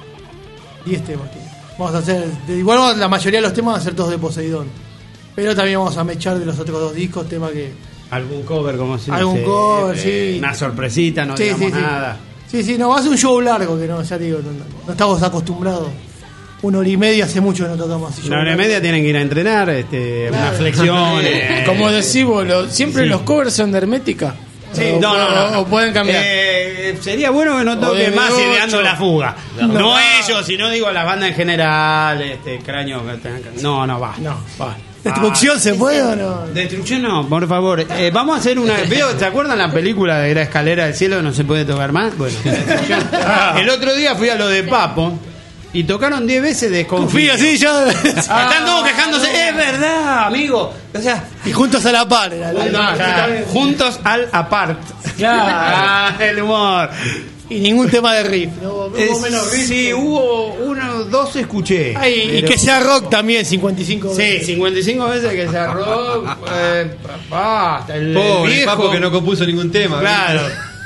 Diez temas tiene. Vamos a hacer, de igual vamos- la mayoría de los temas van a ser todos de Poseidón. Pero también vamos a mechar de los otros dos discos temas que. Algún cover, como si. Algún cover, sí. Una sorpresita, no Sí, digamos sí, sí. nada. Sí, sí, no, va a ser un show largo que no, ya te digo, no, no- no estamos acostumbrados. Una hora y media hace mucho que no tocamos así. Una hora y media tienen que ir a entrenar, este, Claro. unas flexiones. Como decís vos, lo- siempre Sí. los covers son de Hermética. Sí, o, no, no, no. o- o pueden cambiar. Eh, sería bueno que no O toque de más ocho. ideando la fuga. No, No. ellos, sino digo la banda en general, este cráneo. No, no va. No, va. ¿Destrucción se puede o no? Destrucción no, por favor. Eh, vamos a hacer una. Veo, ¿se acuerdan la película de la escalera del cielo? No se puede tocar más. Bueno, Destrucción. El otro día fui a lo de Papo y tocaron diez veces Desconfío. Confía, sí, ya. Están todos quejándose. Es verdad, amigo. O sea, Y juntos a la par. Era la- o sea, juntos al apart. Claro. Ah, el humor. Y ningún tema de riff. ¿no? Hubo Es- menos riff. sí, hubo uno, dos escuché. Ay, y Pero- que sea rock también, cincuenta y cinco Sí, veces. cincuenta y cinco veces que se arró. Eh, basta, el Pobre viejo. Papo que no compuso ningún tema. Claro.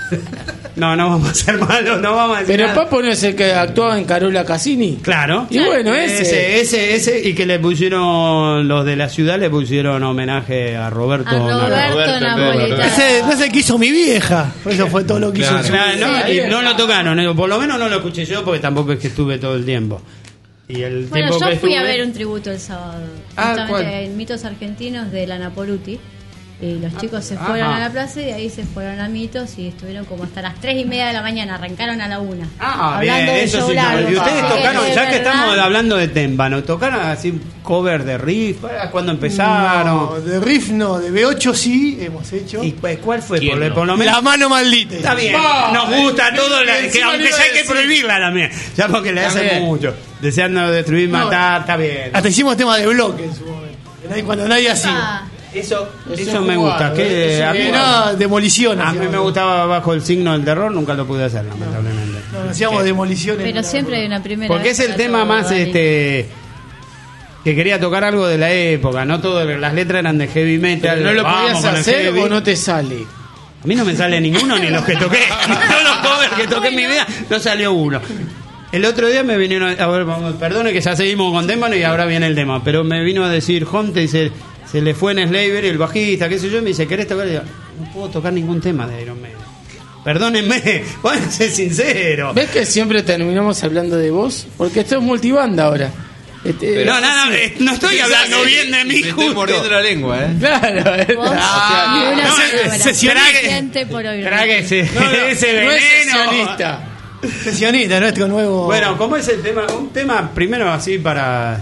No, no vamos a ser malos, no vamos a decir Pero nada. Papo no es el que actuaba en Carola Cassini. Claro. Y bueno, ese. ese, ese, ese, y que le pusieron, los de la ciudad le pusieron homenaje a Roberto. A Roberto, Roberto Napolitano. Ese, no es el que hizo mi vieja. Eso fue todo lo que Claro. hizo. Claro, no, y no lo tocaron, eh, por lo menos no lo escuché yo porque tampoco es que estuve todo el tiempo. Y el Bueno, tiempo yo que fui a estuve- ver un tributo el sábado. Ah, Justamente ¿cuál? en Mitos Argentinos de la Napoluti. Y los chicos se ajá. fueron a la plaza y de ahí se fueron a Mitos y estuvieron como hasta las tres y media de la mañana. Arrancaron a la una. Ah, hablando bien, de eso show sí. largo. Y ustedes Así tocaron, de ya que verdad, estamos hablando de Témpano, ¿tocaron así un cover de riff? ¿Cuándo empezaron? No, de riff no, de B ocho sí hemos hecho. ¿Y pues, cuál fue? ¿Quién Por, no? por lo menos... La mano maldita. Está bien, Va, nos gusta todo, la- que, encima aunque le iba ya a hay que decir. prohibirla también, ya porque le Está hace bien. mucho. Deseando destruir, No, matar, está bien. Hasta hicimos tema de bloque en su momento. Que nadie- Cuando nadie hacía. Ah, Eso, Eso eso es me jugado, gusta. Que, ¿eh? Eso a mí, Eh, no, demoliciones. a mí me gustaba bajo el signo del terror, nunca lo pude hacer, lamentablemente. No, hacíamos demoliciones. pero no, siempre no. hay una primera Porque vez es el para tema todo, más Dani. este que quería tocar algo de la época, no todo, las letras eran de heavy metal. ¿No lo vamos podías con el hacer heavy. o no te sale? A mí no me sale ninguno ni los que toqué. Todos los covers que toqué en mi vida no salió uno. El otro día me vinieron a ver, vamos, perdone que ya seguimos con Témpano y ahora viene el tema, pero me vino a decir Jonte, dice, se le fue en Slaver el bajista, qué sé yo, y me dice, ¿querés tocar? Y yo, no puedo tocar ningún tema de Iron Maiden. Perdónenme, bueno, sé sincero. ¿Ves que siempre terminamos hablando de vos? Porque esto es multibanda ahora. Este, No, no, no, eh, no estoy hablando bien de mí, Me estoy justo. mordiendo la lengua, ¿eh? Claro, es- Vos, Ah, ni una no, palabra. se- se- trague- Suficiente por hoy. Trague ese, ese no es veneno. sesionista. Sesionista, nuestro nuevo. Bueno, ¿cómo es el tema? Un tema primero así para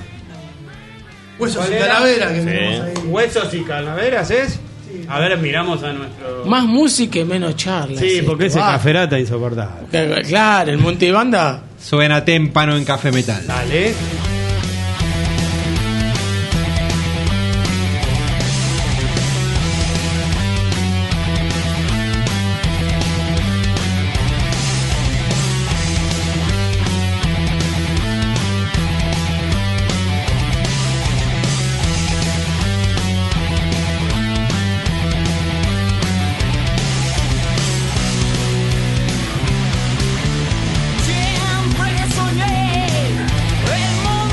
Huesos ¿cuál y era? calavera que Sí. tenemos ahí. huesos y calaveras, ¿es? A ver, miramos a nuestro... Más música y menos charla. Sí, porque ese va. caferata insoportable. Claro, el multibanda. Suena Témpano en Café Metal. Dale. Siempre soñé en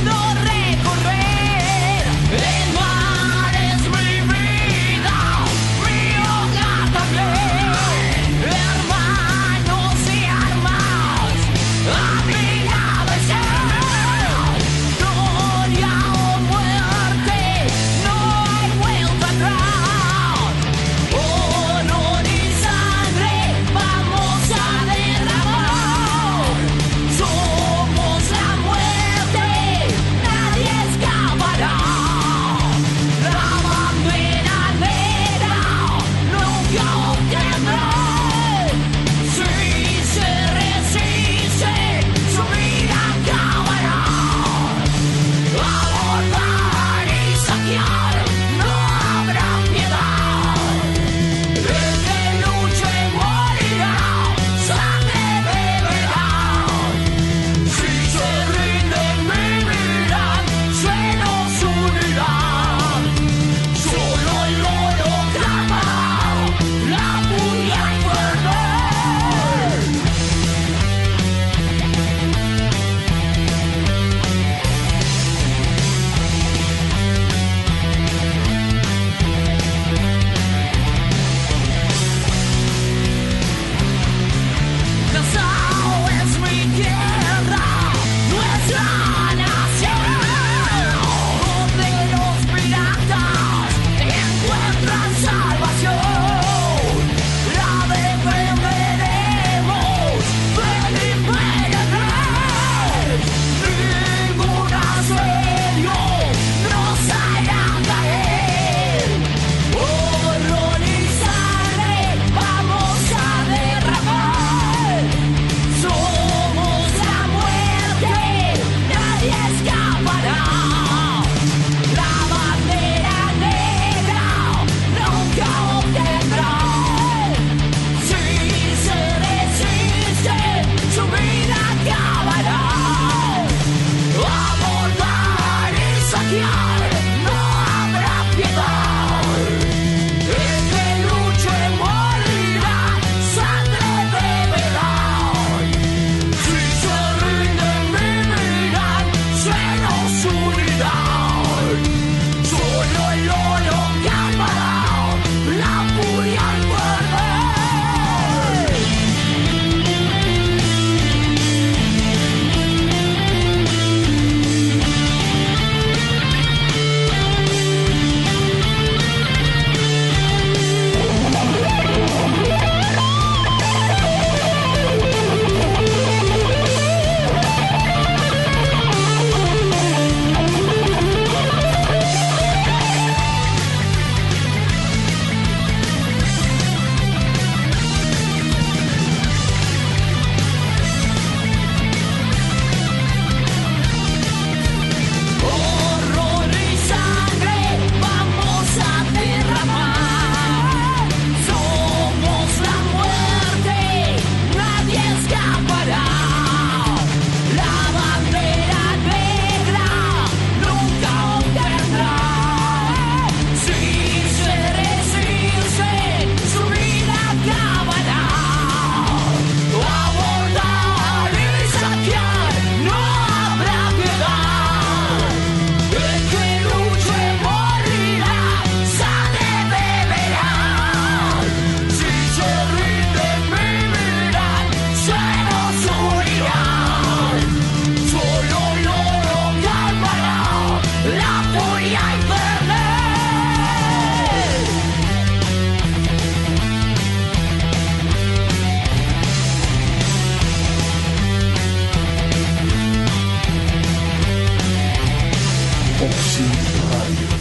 Oxy Radio.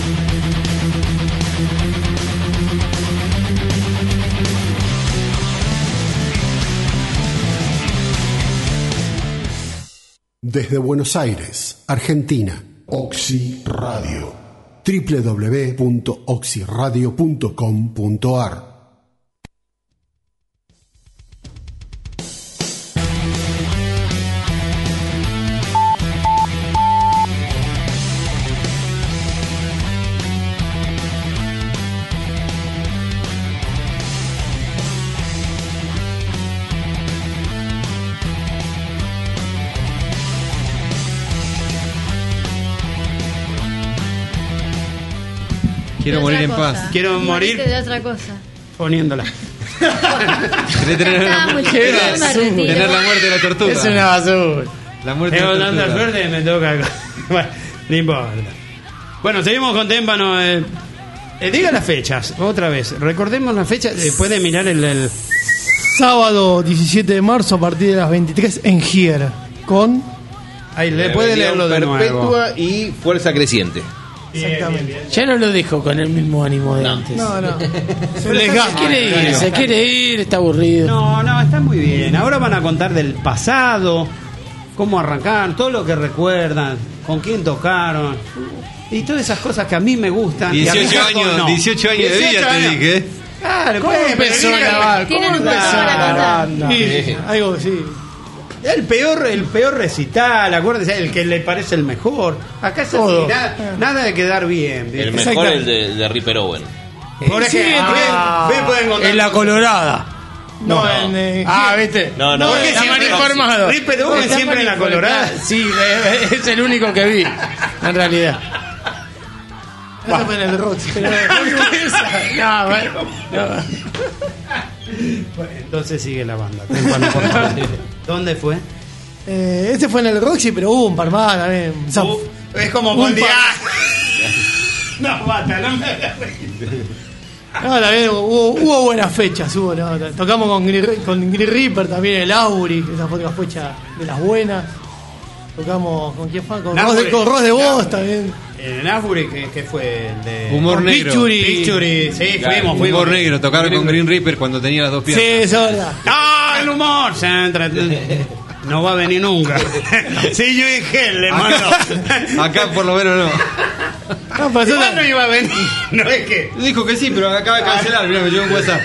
Desde Buenos Aires, Argentina, Oxy Radio. doble u doble u doble u punto oxy radio punto com punto a r. Quiero De morir otra en cosa. paz. Quiero morir Moriste de otra cosa. poniéndola. Querés tener, Ah, mucho querés tiempo me retiro. tener la muerte de la tortuga. Es una basura. La muerte de Tengo la tanta tortuga. suerte que me toca. Bueno, no importa. Bueno, seguimos con Témpano. Eh, eh, diga las fechas, otra vez. Recordemos las fechas. Eh, puede mirar el, el- Sábado diecisiete de marzo a partir de las veintitrés en Gier. Con. Ahí, le puede Rebelión leerlo de nuevo. Perpetua y Fuerza Creciente. Exactamente. Ya no lo dijo con el mismo ánimo de antes. No, no. Se les gasta. quiere ir, se quiere ir, está aburrido. No, no, está muy bien. Ahora van a contar del pasado, cómo arrancaron, todo lo que recuerdan, con quién tocaron y todas esas cosas que a mí me gustan. y a dieciocho Ricardo años, no. dieciocho años de vida, dieciocho te años. dije. Claro, ¿Cómo pues, empezó pero la diga- banda? Tienen ¿Cómo un empezó persona la contada. banda? Sí, algo sí. El peor, el peor recital, acuérdese, el que le parece el mejor. Acá es así, Todo. nada, nada de quedar bien. ¿viste? El mejor el de, de Ripper Owen. Por Sí, ejemplo, Ah, ve- ve, pueden contar- en la Colorada. No, en. eh, Ah, Gier. ¿viste? No, no, ¿Por qué está siempre- mal informado. Ripper Owen Está siempre mal en la informado. Colorada. Sí, eh, es el único que vi, en realidad. Eso fue en el Roxy. Pero, No, bueno, no. Bueno, entonces sigue la banda. Témpano, por favor. ¿Dónde fue? eh, este fue en el Roxy, pero hubo un par más también. O sea, Uh, es como un Bondi. par- No, basta, no me No, también hubo, hubo buenas fechas, hubo, ¿no? Tocamos con Green, con Green Reaper también el Auri, esa fue otra fecha de las buenas. Tocamos con quién fue, con Ross de, con Ross de Vos también. En Asbury, que, que fue el de. Humor Con negro. Pichuri. Pichuri, sí, Claro, fuimos, fuimos. Humor negro, tocaron con Green Reaper cuando tenía las dos Sí, piernas. eso es verdad. ¡Ah, el humor! Se entra- No va a venir nunca. Sí, yo dije, le mando. Acá, acá por lo menos no. No, pero eso Igual no- no iba a venir, no es que. Dijo que sí, pero acaba de cancelar. Mirá, me llegó un WhatsApp.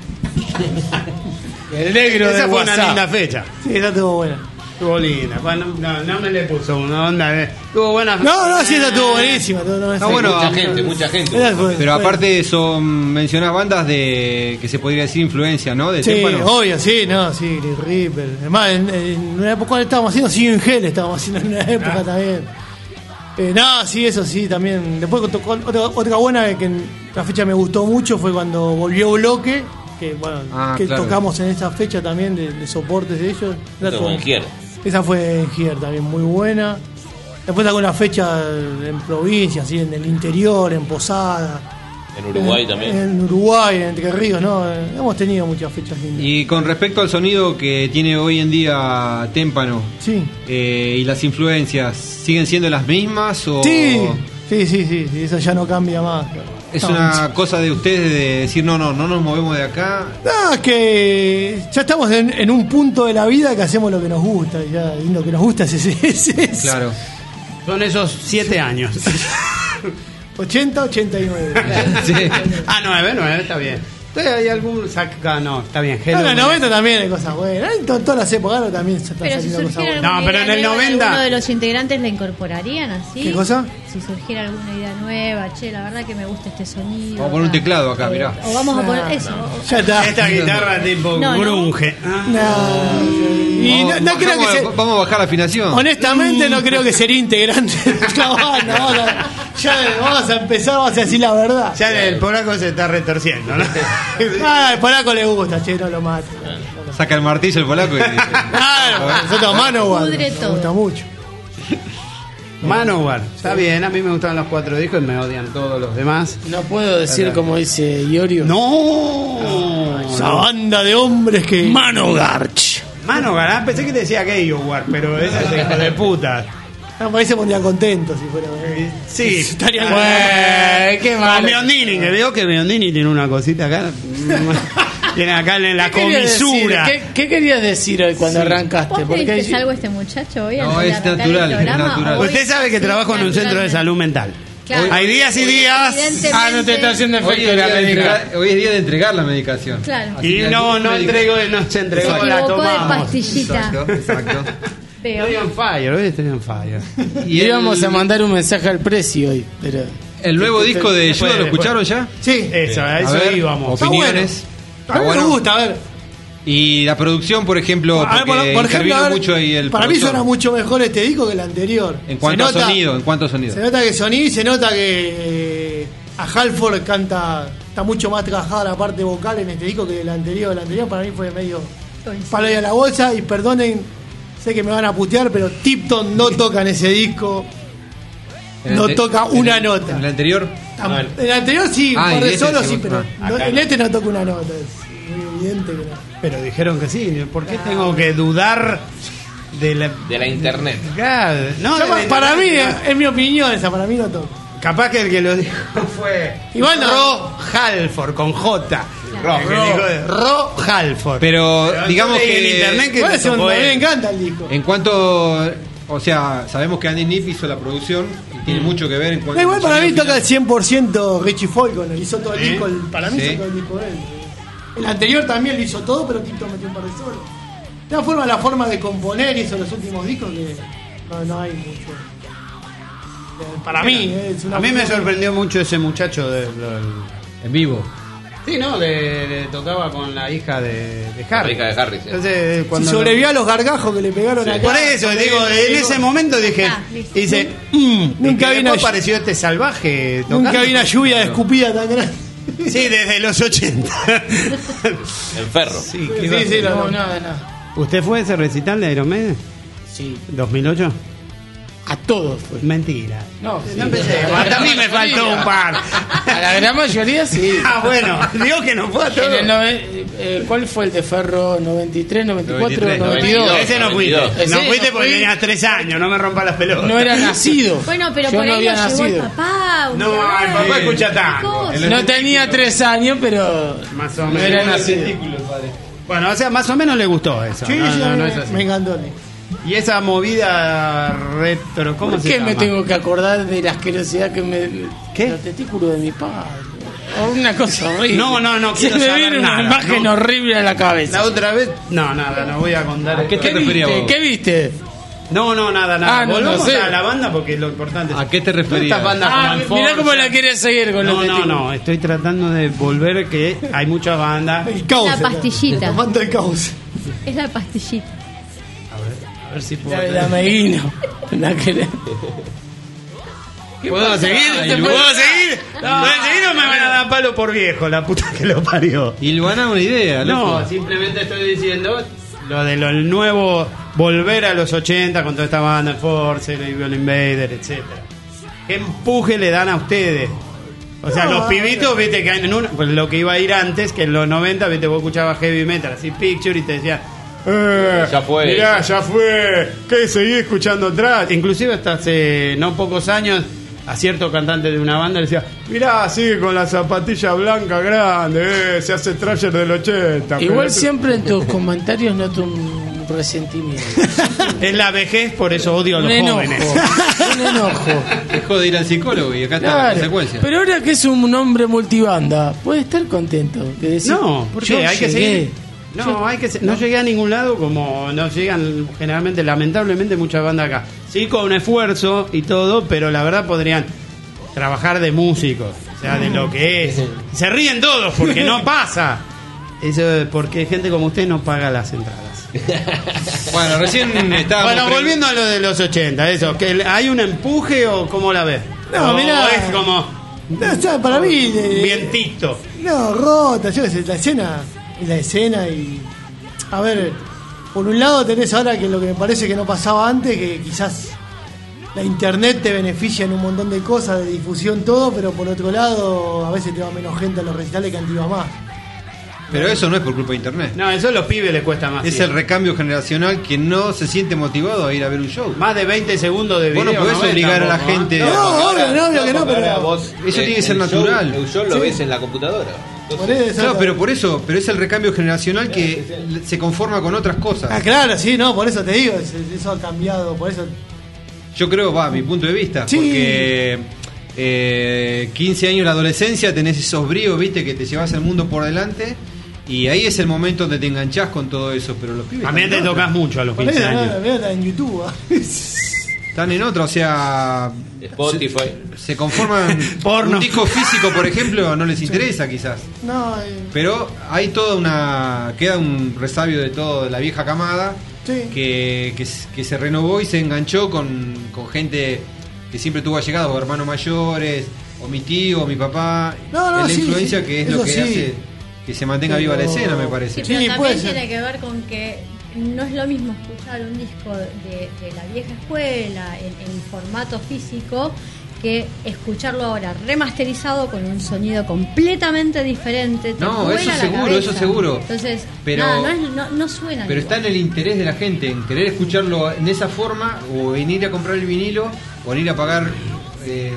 El negro Esa de fue una WhatsApp. linda fecha. Sí, esa estuvo buena. Estuvo linda. Bueno, no, no me le puso una onda. de- Estuvo buena. No, no, sí, esa estuvo buenísima. No, no, esa- No, bueno, Mucha gente, mucha gente. esa fue- Pero fue- aparte de eso, mencionás bandas de que se podría decir influencia, ¿no? De Sí, Témpano. obvio, sí, no, sí, Green Reaper. Además, en, en una época cuando estábamos haciendo Siguen en Gel, estábamos haciendo en una época también. Eh, no, sí, eso sí, también. Después tocó otra, otra buena que en la fecha me gustó mucho fue cuando volvió Bloque, que bueno, Ah, que claro. tocamos en esa fecha también de, de soportes de ellos. Esa Como fue- en Gier. Esa fue en Gier también, muy buena. Después sacó una fecha en provincia, así, en el interior, en Posada. En Uruguay en, también. En Uruguay, en Entre Ríos, ¿no? Eh, Hemos tenido muchas fechas lindas. Y con respecto al sonido que tiene hoy en día Témpano Sí. eh, y las influencias, ¿siguen siendo las mismas o Sí, sí, sí, sí, sí, eso ya no cambia más. es No, una cosa de ustedes de decir no, no, no nos movemos de acá? No, es que ya estamos en, en un punto de la vida que hacemos lo que nos gusta. Y, ya, y lo que nos gusta es ese. es ese. Claro. Son esos siete años. ochenta, ochenta y nueve. Sí. Ah, nueve, nueve, está bien. Entonces hay algún saca, no, está bien. No, en Hello. el noventa también hay cosas buenas. En to- todas las épocas ahora también se están Pero si saliendo cosas surgiera buenas. No, alguna pero idea en el nueva de noventa alguno de los integrantes la incorporarían así. ¿Qué cosa? Si surgiera alguna idea nueva, che, la verdad que me gusta este sonido. Vamos a poner un ta. teclado acá, Eh, mirá. O vamos a poner No, eso. Ya está. Esta guitarra tipo No, no. grunge. Ah. No, y no, Vamos, no creo que bajamos- se, vamos a bajar la afinación. honestamente no creo que sería integrante de la banda. Vamos a- ya vamos a empezar, vamos a decir la verdad. Ya el polaco se está retorciendo, ¿no? Ah, al polaco le gusta, che, no lo mate. Saca el martillo el polaco y dice, Claro, nosotros Manowar Pudre nos todo. gusta mucho. Manowar, está bien, a mí me gustan los cuatro discos y me odian todos los demás. No puedo decir como dice Iorio. ¡No! Esa banda de hombres que. Manogarch. Manowar, ah, pensé que te decía Gay War, pero ese es hijo de puta. No, por ahí se pondría contento si fuera. Sí, estaría Güey, qué Con malo. Biondini, que veo que Biondini tiene una cosita acá. Tiene acá en la ¿Qué querías comisura. decir? ¿Qué, qué querías decir hoy cuando Sí. arrancaste? ¿Vos le Porque diste algo a este muchacho hoy? No, antes de es arrancar natural, el es programa? natural. ¿O Usted hoy- sabe que sí, trabajo en un centro de naturalmente? salud mental. Claro. Hay días y días. Evidentemente- Ah, no te está haciendo Hoy efecto es, la día de médica. entregar, hoy es día de entregar la medicación. Claro. Así Y que no, algún no médico- entregó, no se Se entregó, la equivocó de tomamos. pastillita. Exacto, exacto. Veo. Estoy on fire, hoy estoy on fire. Y íbamos a mandar un mensaje al precio hoy, pero... El nuevo disco de Después, Yoda, ¿lo después. escucharon ya? Sí. Eso, a A eso ver, íbamos. opiniones. A mí me bueno. gusta, a ver. Y la producción, por ejemplo, A ver, porque por, por ejemplo, intervino a ver, mucho ahí el para mí productor. suena mucho mejor este disco que el anterior. En cuanto Se a nota- sonido, en cuanto a sonido. Se nota que sonido y se nota que eh, a Halford canta, está mucho más trabajada la parte vocal en este disco que el anterior. El anterior para mí fue medio palo y a la bolsa. Y perdonen, sé que me van a putear, pero Tipton no toca en ese disco. En el No ante- toca en una el- nota. En el anterior. Tam- En el anterior sí, un Ah, par en de este solos sí, sí, pero ah, no- acá en no. este no toca una nota. Es muy evidente que no. Pero dijeron que sí. ¿Por qué tengo que dudar de la. De la internet. Claro, no, O sea, de la- para mí, no. eh, es mi opinión esa, para mí no toca. Capaz que el que lo dijo fue Igual no. Ro Halford con J. Ro. El que dijo de Ro Halford. Pero, Pero digamos yo leí que- en internet que Igual lo ese tocó a mí me él. encanta el disco. En cuanto. O sea, sabemos que Andy Nipp hizo la producción y tiene mucho que ver en cuanto No, igual al para mí sonido toca el final. cien por ciento Richie Falcon, él hizo todo el ¿Sí? disco, el- para mí Sí. hizo todo el disco él. El anterior también lo hizo todo, pero Tito metió un par de solos. De todas formas, la forma de componer y eso en los últimos discos que no, no hay mucho. Eh, Para mí, eh, es una A mí me opinión. sorprendió mucho ese muchacho de, del- En vivo. Sí, no, de, de- tocaba con la hija de, de Harry. La hija de Harry, sí. Entonces, Si cuando sobrevivió a los gargajos que le pegaron Sí. acá. Por eso, digo, en ese momento dije, Ah, listo. dice, mm, Nunca y que vi una- después apareció este salvaje Nunca tocando. vi una lluvia de escupida tan grande. Sí, desde los ochenta. El ferro. Sí, Sí, ¿qué iba a sí, hacer? lo- No, nada, nada. ¿Usted fue a ese recital de Iron Maiden? Sí, ¿dos mil ocho? a todos fue. Mentira. No, sí. No empecé, a mí me faltó un par. A la gran mayoría sí. Ah, bueno, digo que no fue a En todos. el nove- eh, ¿Cuál fue el de Ferro? ¿noventa y tres, noventa y cuatro, noventa y tres, noventa y dos? Ese no fuiste. noventa y dos. No Ese fuiste no porque fui. tenías tres años, no me rompa las pelotas. No era nacido. Bueno, pero Yo por no ahí había lo llevó el nacido. papá. un No, día. el papá escucha ¿Qué tango. cosa? El- No tenía tres años, pero Más o no menos. era nacido. Bueno, o sea, más o menos le gustó eso. Sí, no, sí, no, no me, es así. me encantó. el disco. Y esa movida retro, ¿cómo ¿Por se qué llama? me tengo que acordar de la asquerosidad que me... ¿Qué? Los testículos de mi padre. O una cosa horrible. No, no, no Se quiero me saber viene una nada, imagen no. horrible a la cabeza. La otra vez. No, nada, no voy a contar. ¿A qué esto. te referías viste? vos? ¿Qué viste? No, no, nada, nada. Ah, no, Volvamos no sé. a la banda porque lo importante es. ¿A qué te No referías? estas bandas Ah, como mirá Enforcer. cómo la quiere seguir con los No, no, testículos. no, estoy tratando de volver que hay muchas bandas. El caos. La era. pastillita. Tomando el caos. Es la pastillita. A ver si puedo. La de la Meguino. La que le- ¿Puedo seguir? Ay, ¿Puedo Luana. seguir? ¿Puedo seguir o me van a dar palo por viejo? La puta que lo parió. Y Luana una idea, loco. No, simplemente estoy diciendo lo de lo el nuevo volver a los ochenta con toda esta banda, Force, Evil Invader, etcétera. ¿Qué empuje le dan a ustedes? O sea, No, los a pibitos, viste, que en una, pues lo que iba a ir antes, que en los noventa, viste, vos escuchabas heavy metal, así Picture, y te decía, eh, Ya fue. mirá, ya fue, ¿qué seguí escuchando atrás? Inclusive hasta hace no pocos años, a cierto cantante de una banda le decía, mirá, sigue con la zapatilla blanca grande, eh, se hace trasher del ochenta. Igual pero- siempre en tus comentarios noto un resentimiento. Es la vejez, por eso odio a Un los enojo. jóvenes. Un enojo. Dejó de ir al psicólogo y acá está la Claro. consecuencia. Pero ahora que es un hombre multibanda, puede estar contento. De decir, No, porque yo hay que llegué. seguir. No, hay que se- no llegué a ningún lado como no llegan generalmente, lamentablemente, muchas bandas acá. Sí, con un esfuerzo y todo, pero la verdad podrían trabajar de músicos, o sea, de lo que es. Se ríen todos porque no pasa. Eso es porque gente como usted no paga las entradas. Bueno, recién estábamos. Bueno, pre- volviendo a lo de los ochenta, eso, que ¿hay un empuje o cómo la ves? No, O mirá. es como No, o sea, para mí. eh, vientito. No, rota, yo qué sé, la escena. Y la escena y. A ver, por un lado tenés ahora que lo que me parece que no pasaba antes, que quizás la internet te beneficia en un montón de cosas, de difusión, todo, pero por otro lado, a veces te va menos gente a los recitales que antes iba más. Pero eso no es por culpa de internet. No, eso a los pibes les cuesta más. Es tiempo. el recambio generacional que no se siente motivado a ir a ver un show. Más de veinte segundos de Vos video. no podés ves obligar a la tampoco, ¿eh? gente. No, obvio, no, obvio que no, porque pero- ahora vos, Eso eh, tiene que ser el natural. Show, el show lo Sí. ves en la computadora. Entonces, Por eso, Claro, pero por eso, pero es el recambio generacional que se conforma con otras cosas. Ah, claro, sí, no, por eso te digo, es- eso ha cambiado, por eso. Yo creo, va, mi punto de vista, Sí. porque eh, quince años la adolescencia, tenés esos bríos, viste, que te llevas el mundo por delante, y ahí es el momento donde te enganchás con todo eso, pero los pibes También te están en tocas otra. mucho a los Por quince eso, no, años. la verdad, en YouTube. ah. Están en otra, o sea, Spotify. se conforman. Porno. Un disco físico, por ejemplo, no les interesa quizás. No, eh, Pero hay toda una. Queda un resabio de todo de la vieja camada sí. que, que, s- que se renovó y se enganchó con, con gente que siempre tuvo allegados, o hermanos mayores, o mi tío, o mi papá. No, no, es la sí, influencia sí, que es eso lo que sí. hace que se mantenga Pero- viva la escena, me parece. Sí, pero Sí, puede también ser. tiene que ver con que no es lo mismo escuchar un disco de, de la vieja escuela en, en formato físico que escucharlo ahora remasterizado con un sonido completamente diferente. Te No, vuela eso la seguro, cabeza. eso seguro. Entonces, Pero- nada, no, es- no, no suena. Pero igual. está en el interés de la gente, en querer escucharlo en esa forma, o en ir a comprar el vinilo, o en ir a pagar. eh,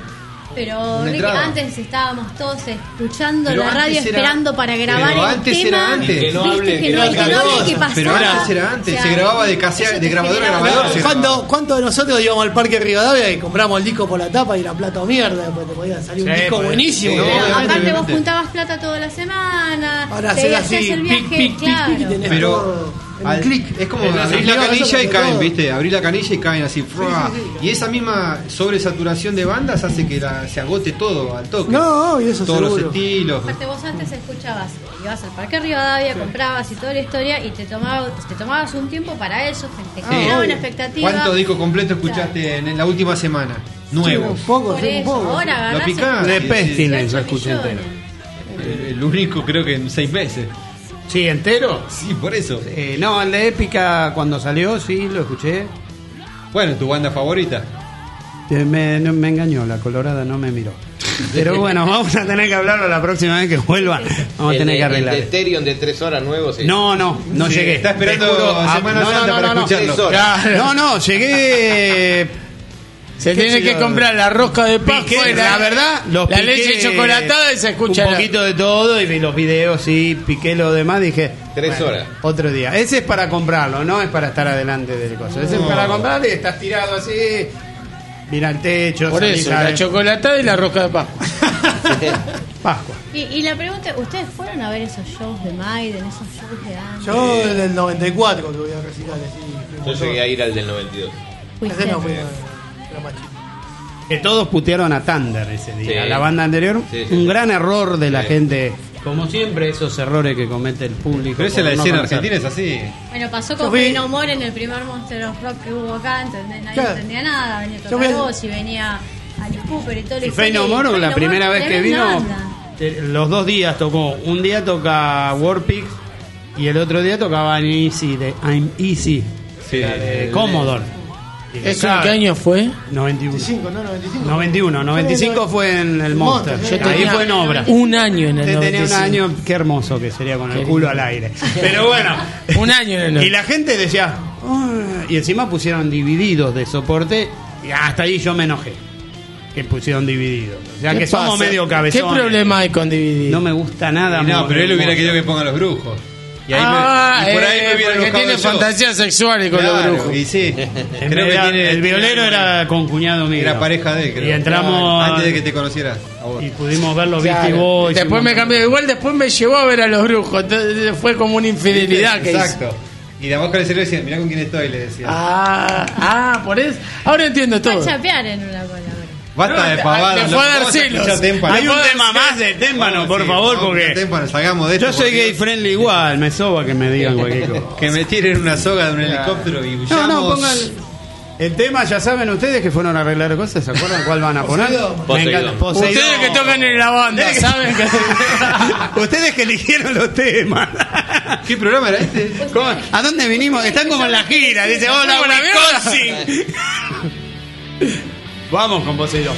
Pero una Ricky, entrada. antes estábamos todos escuchando Pero la radio antes era- esperando para grabar pero el antes tema. era antes. Que no Viste hable, que que no, no y que no haga hable cosas. que pasaba. Pero antes era antes, se grababa de casea- eso de te grabador a generaba- grabador, se ¿Cuánto, ¿Cuántos de nosotros íbamos al Parque Rivadavia y compramos el disco por la tapa y era plata o mierda? Después te podía salir un Sí, disco pues, buenísimo. sí, ¿no? Pero obviamente, aparte obviamente. vos juntabas plata toda la semana, Ahora te hacer hacías así, el pic, viaje, pic, pic, claro. pic, y tenés Pero todo en un al- clic. es como En abrir la eso canilla y de caen, todo. ¿viste? Abrir la canilla y caen así. ¡frua! sí, sí. Y esa misma sobresaturación de bandas hace que la- se agote todo al toque. No, y eso Todos los seguro. estilos. Aparte vos antes escuchabas, ibas al Parque Rivadavia, comprabas y toda la historia y te tomabas, te tomabas un tiempo para eso, te Ah, generaba obvio. una expectativa. ¿Cuántos discos completos escuchaste en, en la última semana? Sí, Nuevos. un poco, Por sí, un eso, poco. ahora agarrás Lo picás. y- De Sí, Pestilence, dieciocho lo escuché millones. entero. El, el único creo que en seis meses. Sí, entero. Sí, por eso. Eh, no, el de Épica cuando salió, sí, lo escuché. Bueno, tu banda favorita. Eh, Me, no, me engañó, la colorada no me miró. Pero bueno, vamos a tener que hablarlo la próxima vez que vuelva. Vamos a El tener de- que arreglar. El de Ethereum de tres horas nuevos. sí. No, no, no Sí, llegué. está esperando Te juro, ah, Semana no, no, Santa no, para no, no. escucharlo. Seis horas. Claro, no, no, llegué. Se ¿Qué tiene sé que yo? comprar la rosca de Pascua Piqué, y la verdad, los la piqué leche chocolatada y se escucha un la- poquito de todo y vi los videos, sí, piqué lo demás, dije. Tres horas. Otro día. Ese es para comprarlo, no es para estar adelante del coso. Ese es para comprarlo y estás tirado así, mira el techo, Por salís eso, a- la chocolatada y la rosca de Pascua. Pascua. Y, y la pregunta, ¿ustedes fueron a ver esos shows de Maiden, esos shows de antes? Yo en el noventa y cuatro que voy a recitar así. Yo llegué a ir al del noventa y dos. Fuiste. Ese no fue, era más chico. Que todos putearon a Thunder ese día. Sí. La banda anterior, Sí, sí, un sí. gran error de la Sí. gente. Como siempre, esos errores que comete el público. Pero esa es la por no escena conocer. argentina, es así. Bueno, pasó Yo con fui- Fey No More en el primer Monster of Rock que hubo acá, ¿entendés? Nadie Claro. entendía nada, venía a Yo tocar fui al- voz y venía Alice Cooper y todo lo Y Fey No More, la primera vez que vino, eh, los dos días tocó. Un día toca Warpix y el otro día tocaba I'm Easy de I'm Easy, Sí. la de Commodore. Y ¿Eso claro, en qué año fue? noventa y uno. noventa y cinco, ¿no? noventa y cinco. noventa y uno, noventa y cinco fue en el Monster. Monster, Yo Ahí tenía fue en obra. un año en el Usted tenía un noventa y cinco. año, qué hermoso que sería con el Qué culo lindo. al aire. Pero bueno. Un año en el Y la gente decía, "Ah", y encima pusieron divididos de soporte, y hasta ahí yo me enojé. Que pusieron divididos. O sea ¿Qué que somos pasa? medio cabezones. ¿Qué problema hay con dividir? No me gusta nada. Y no, muy pero él hubiera hermoso. querido que pongan los brujos. Y, ahí ah, me, y por ahí eh, me hubiera porque enojado tiene yo. fantasías sexuales con los Claro, brujos. y sí. En Creo que realidad, tiene- el violero era con cuñado mío. Era pareja de él, creo. Y entramos. Claro, antes de que te conociera a vos. Y pudimos ver los Claro. Beastie Boys. Después y me un cambió. Igual después me llevó a ver a los brujos. Entonces fue como una infidelidad que hizo. Exacto. Y la mosca le cerebro decía, mirá con quién estoy, le decía. Ah, ah, por eso. Ahora entiendo Fue a todo. chapear en una palabra. Basta de No, pavadas. le fue a dar vamos escuchar celos. témpano. Hay un Vamos a tema hacer- más de témpano, Vamos, por sí, favor, vamos a escuchar porque. témpano, salgamos de esto. Yo soy porque- gay friendly igual, me soba que me digan cualquier cosa. Que me tiren una soga de un helicóptero y No, huyamos. no, pongan. El tema, ya saben ustedes que fueron a arreglar cosas, ¿se acuerdan cuál van a poner? Poseidón. Me encanta. Poseidón. Ustedes que tocan en la banda, Ustedes que- ¿saben? Que... Ustedes que eligieron los temas. ¿Qué programa era este? ¿Cómo? ¿A dónde vinimos? Están como en la gira. Dice, hola, Hola, Wisconsin. Vamos con Poseidón.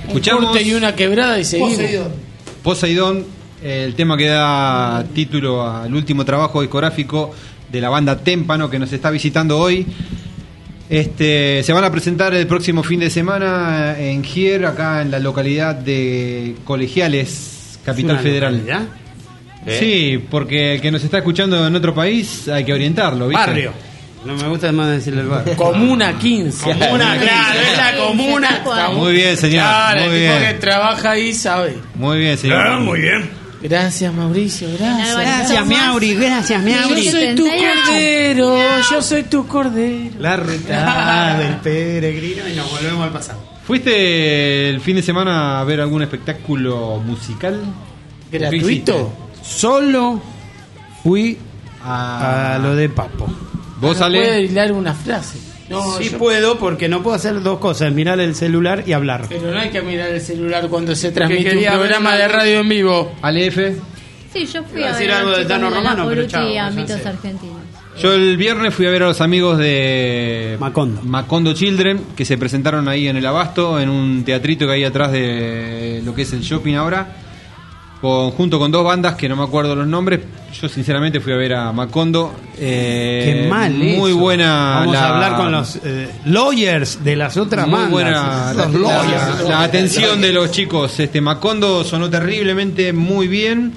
Escuchamos corte y una quebrada y seguimos. Poseidón. Poseidón, el tema que da título al último trabajo discográfico de la banda Témpano, que nos está visitando hoy. Este, se van a presentar el próximo fin de semana en Gier, acá en la localidad de Colegiales, Capital ¿Es una Federal. localidad? Sí, porque el que nos está escuchando en otro país hay que orientarlo, ¿viste? Barrio. No me gusta más decirle el barrio. Comuna quince. Comuna, claro, es la comuna. Muy bien, señor. Claro, Muy el tipo bien. que trabaja ahí sabe. Muy bien, señor. Ah, muy bien. Gracias, Mauricio, gracias. Gracias, Miauri, gracias, Miauri. Yo soy tu cordero, yo soy tu cordero. La ruta del peregrino y nos volvemos al pasado. ¿Fuiste el fin de semana a ver algún espectáculo musical? ¿Gratuito? Solo fui a, A lo de Papo. ¿Vos, No Ale? puede hilar una frase. No, sí yo- puedo porque no puedo hacer dos cosas, mirar el celular y hablar. Pero no hay que mirar el celular cuando se transmite un quería ver programa una- de radio en vivo. Ale F. Sí, yo fui Iba a a decir ver a algo los de chicos Tano de la Romano, pero Coruti chao, y ya Ámbitos sé. Argentinos. Yo el viernes fui a ver a los amigos de Macondo. Macondo Children, que se presentaron ahí en el Abasto, en un teatrito que hay atrás de lo que es el shopping ahora, con, junto con dos bandas que no me acuerdo los nombres. Yo sinceramente fui a ver a Macondo. Eh, Qué mal Muy eso. buena. Vamos la- a hablar con los eh, lawyers de las otras Muy bandas. buena la, Los la- lawyers. la atención de los chicos. Este Macondo sonó terriblemente muy bien,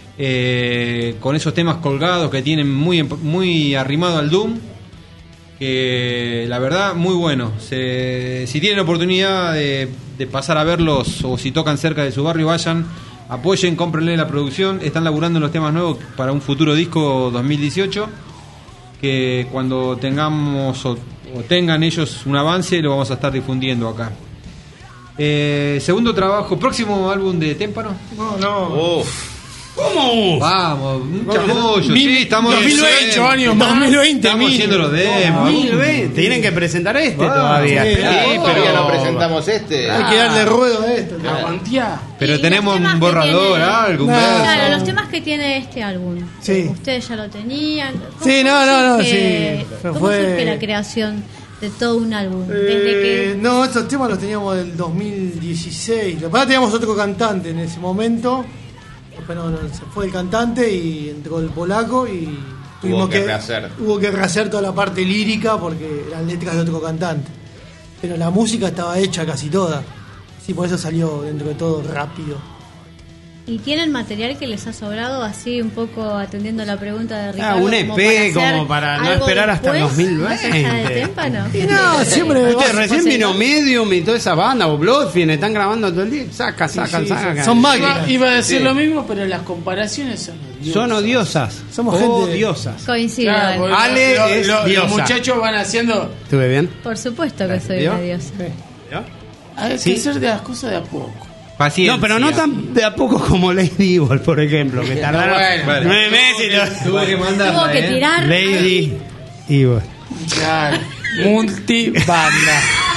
eh, con esos temas colgados que tienen muy muy arrimado al Doom, que la verdad muy bueno. Se- si tienen oportunidad de, de pasar a verlos o si tocan cerca de su barrio, vayan, apoyen, cómprenle la producción. Están laburando en los temas nuevos para un futuro disco dos mil dieciocho, que cuando tengamos o, o tengan ellos un avance lo vamos a estar difundiendo acá. Eh, segundo trabajo, próximo álbum de Témpano. No, no. Uf. ¿Cómo? Vamos, un chamullo, sí, estamos dos mil veinte años más. dos mil veinte, estamos mil. haciendo los demos. dos mil veinte. Tienen que presentar este Ah, todavía. sí, Espera. claro. Sí, todavía no presentamos este. Hay que darle ruedo a esto. ¿no? Aguantía. Pero Y tenemos los temas un que borrador, tiene- algo, un No. verso. Claro, los temas que tiene este álbum. Sí. Ustedes ya lo tenían. ¿Cómo Sí, no, no, no, surge- sí. ¿Cómo Fue- surge la creación de todo un álbum? Desde Eh, que No, estos temas los teníamos del dos mil dieciséis. Lo que pasa, teníamos otro cantante en ese momento. Después no, no, se fue el cantante y entró el polaco y tuvimos que rehacer. Hubo que rehacer toda la parte lírica porque eran letras de otro cantante. Pero la música estaba hecha casi toda. Sí, por eso salió dentro de todo rápido. ¿Y tienen material que les ha sobrado así un poco atendiendo la pregunta de Ah, Ricardo? un E P como para no algo esperar hasta el después, dos mil más allá de veinte. Témpano? Y no, siempre Viste, vas- recién vino Medium y toda esa banda, o Bloodfin, están grabando todo el día. Saca, sacan, sí, sacan. son Iba, máquinas. iba a decir Sí. lo mismo, pero las comparaciones son odiosas. Son odiosas. Somos gente- odiosas. Coincido. Claro, porque Ale lo- es lo- los diosa. muchachos van haciendo. ¿Estuve bien? Por supuesto que soy ¿Vio? una diosa. Hay Sí. que hacer de las cosas de a poco. Paciencia. No, pero no tan de a poco como Lady Evil, por ejemplo, que tardaron Bueno. nueve meses y lo- Tuvo que mandarla, Tuvo que ¿eh? tirar. Lady Evil. Claro. Multibanda.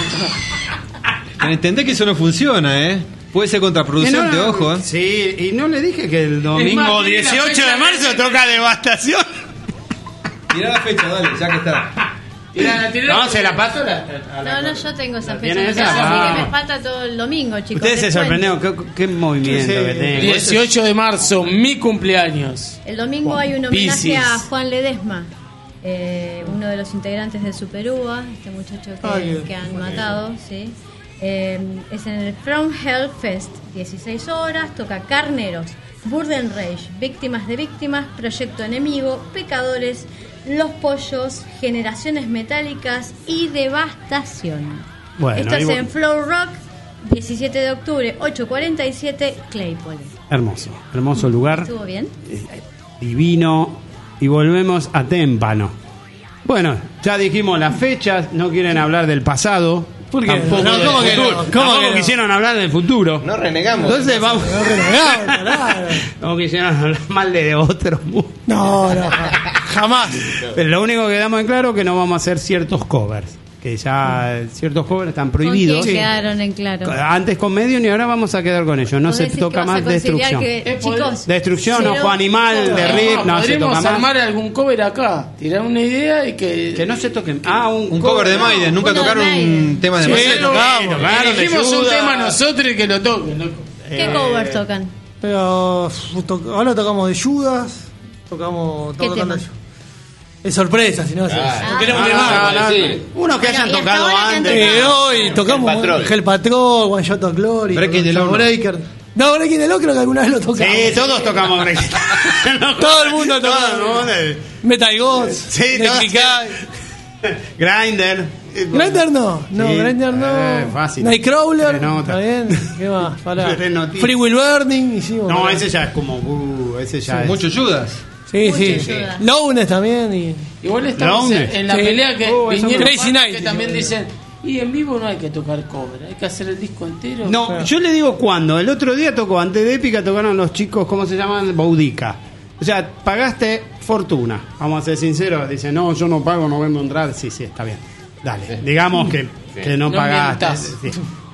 Entendés que eso no funciona, ¿eh? Puede ser contraproducente, Y no- ojo, ¿eh? Sí, y no le dije que el domingo Es más, tiene la dieciocho fecha de marzo de- toca Devastación. Tirá la fecha, dale, ya que está. Tirá, tirá. No, se la paso. La, a la- No, no, yo tengo esa ¿La fecha. tiene en esa? casa, así Ah. que me falta todo el domingo, chicos. Ustedes se les cuento. sorprendieron, qué, qué movimiento Sí. que tengo. dieciocho de marzo, mi cumpleaños. El domingo hay un homenaje Piscis. a Juan Ledesma, eh, uno de los integrantes de Super Uva, este muchacho que, Ay, que han matado, ¿sí? Eh, es en el From Hell Fest, dieciséis horas, toca Carneros, Burden Rage, Víctimas de Víctimas, Proyecto Enemigo, Pecadores, Los Pollos, Generaciones Metálicas y Devastación. Bueno, Esto ahí es voy. en Flow Rock, diecisiete de octubre, ocho cuarenta y siete, Claypole. Hermoso, hermoso lugar, ¿Estuvo bien? divino. Y volvemos a Témpano. Bueno, ya dijimos las fechas, no quieren hablar del pasado. ¿Por qué? Tampoco No, del ¿cómo que futuro. no? ¿Cómo Tampoco que no? quisieron hablar del futuro. No renegamos. Entonces vamos. No renegamos, claro. No quisieron hablar mal de otro mundo. No, no, jamás. Pero lo único que damos en claro es que no vamos a hacer ciertos covers. que ya ciertos covers están prohibidos. ¿Con quién quedaron en claro? Antes con Medium y ahora vamos a quedar con ellos. No ¿Vos se decís toca que vas a más conciliar Destrucción. que, Eh, chicos, Destrucción, cero- Ojo Animal, de Rick, no se podríamos toca más. armar algún cover acá, tirar una idea y que... Que no se toquen. Ah, un, Un cover de Maiden, nunca uno de tocaron un Maiden. tema de Sí, Maiden. tocamos, tocaron, elegimos un Judas. tema nosotros y que lo toquen, loco. ¿Qué Eh, covers tocan? Pero uf, to- ahora tocamos de Judas, tocamos ¿Qué todo tocando tema? yo. Es sorpresa, si no, Ah, no queremos Ah, quemar. no, no, sí. Uno que Bueno, hayan y hasta tocado ahora que han antes. Eh, hoy tocamos Hell Patrol. Hell Patrol, One Shot of Glory, Breaking the Law, no. Breaker. No, Breaking the Law creo que alguna vez lo tocamos. Sí, todos tocamos Break. Todo el mundo Todo tocaba. el mundo. Metal Gods, Sí, todos. Grinder. Grinder no, no, Sí. Grinder no. Eh, fácil. Nightcrawler, Tres notas. está bien. ¿Qué más? Pará. Tres notitas. Free Will Burning, hicimos. No, pará. ese ya es como. Uh, ese ya es. Mucho Judas. Sí, Mucha sí. ayuda. Lowness también. Y... Igual estamos en, Lowness. en la Sí. pelea que Oh, eso vinieron Crazy bandas Night, que también sí. dicen, y en vivo no hay que tocar cover, hay que hacer el disco entero. No, Claro. yo le digo cuándo. El otro día tocó, antes de Épica, tocaron los chicos, ¿cómo se llaman? Boudica. O sea, pagaste fortuna. Vamos a ser sinceros. Dice, no, yo no pago, no vendo entradas. Sí, sí, está bien. Dale. Digamos que, que no, No pagaste. mientas. Sí.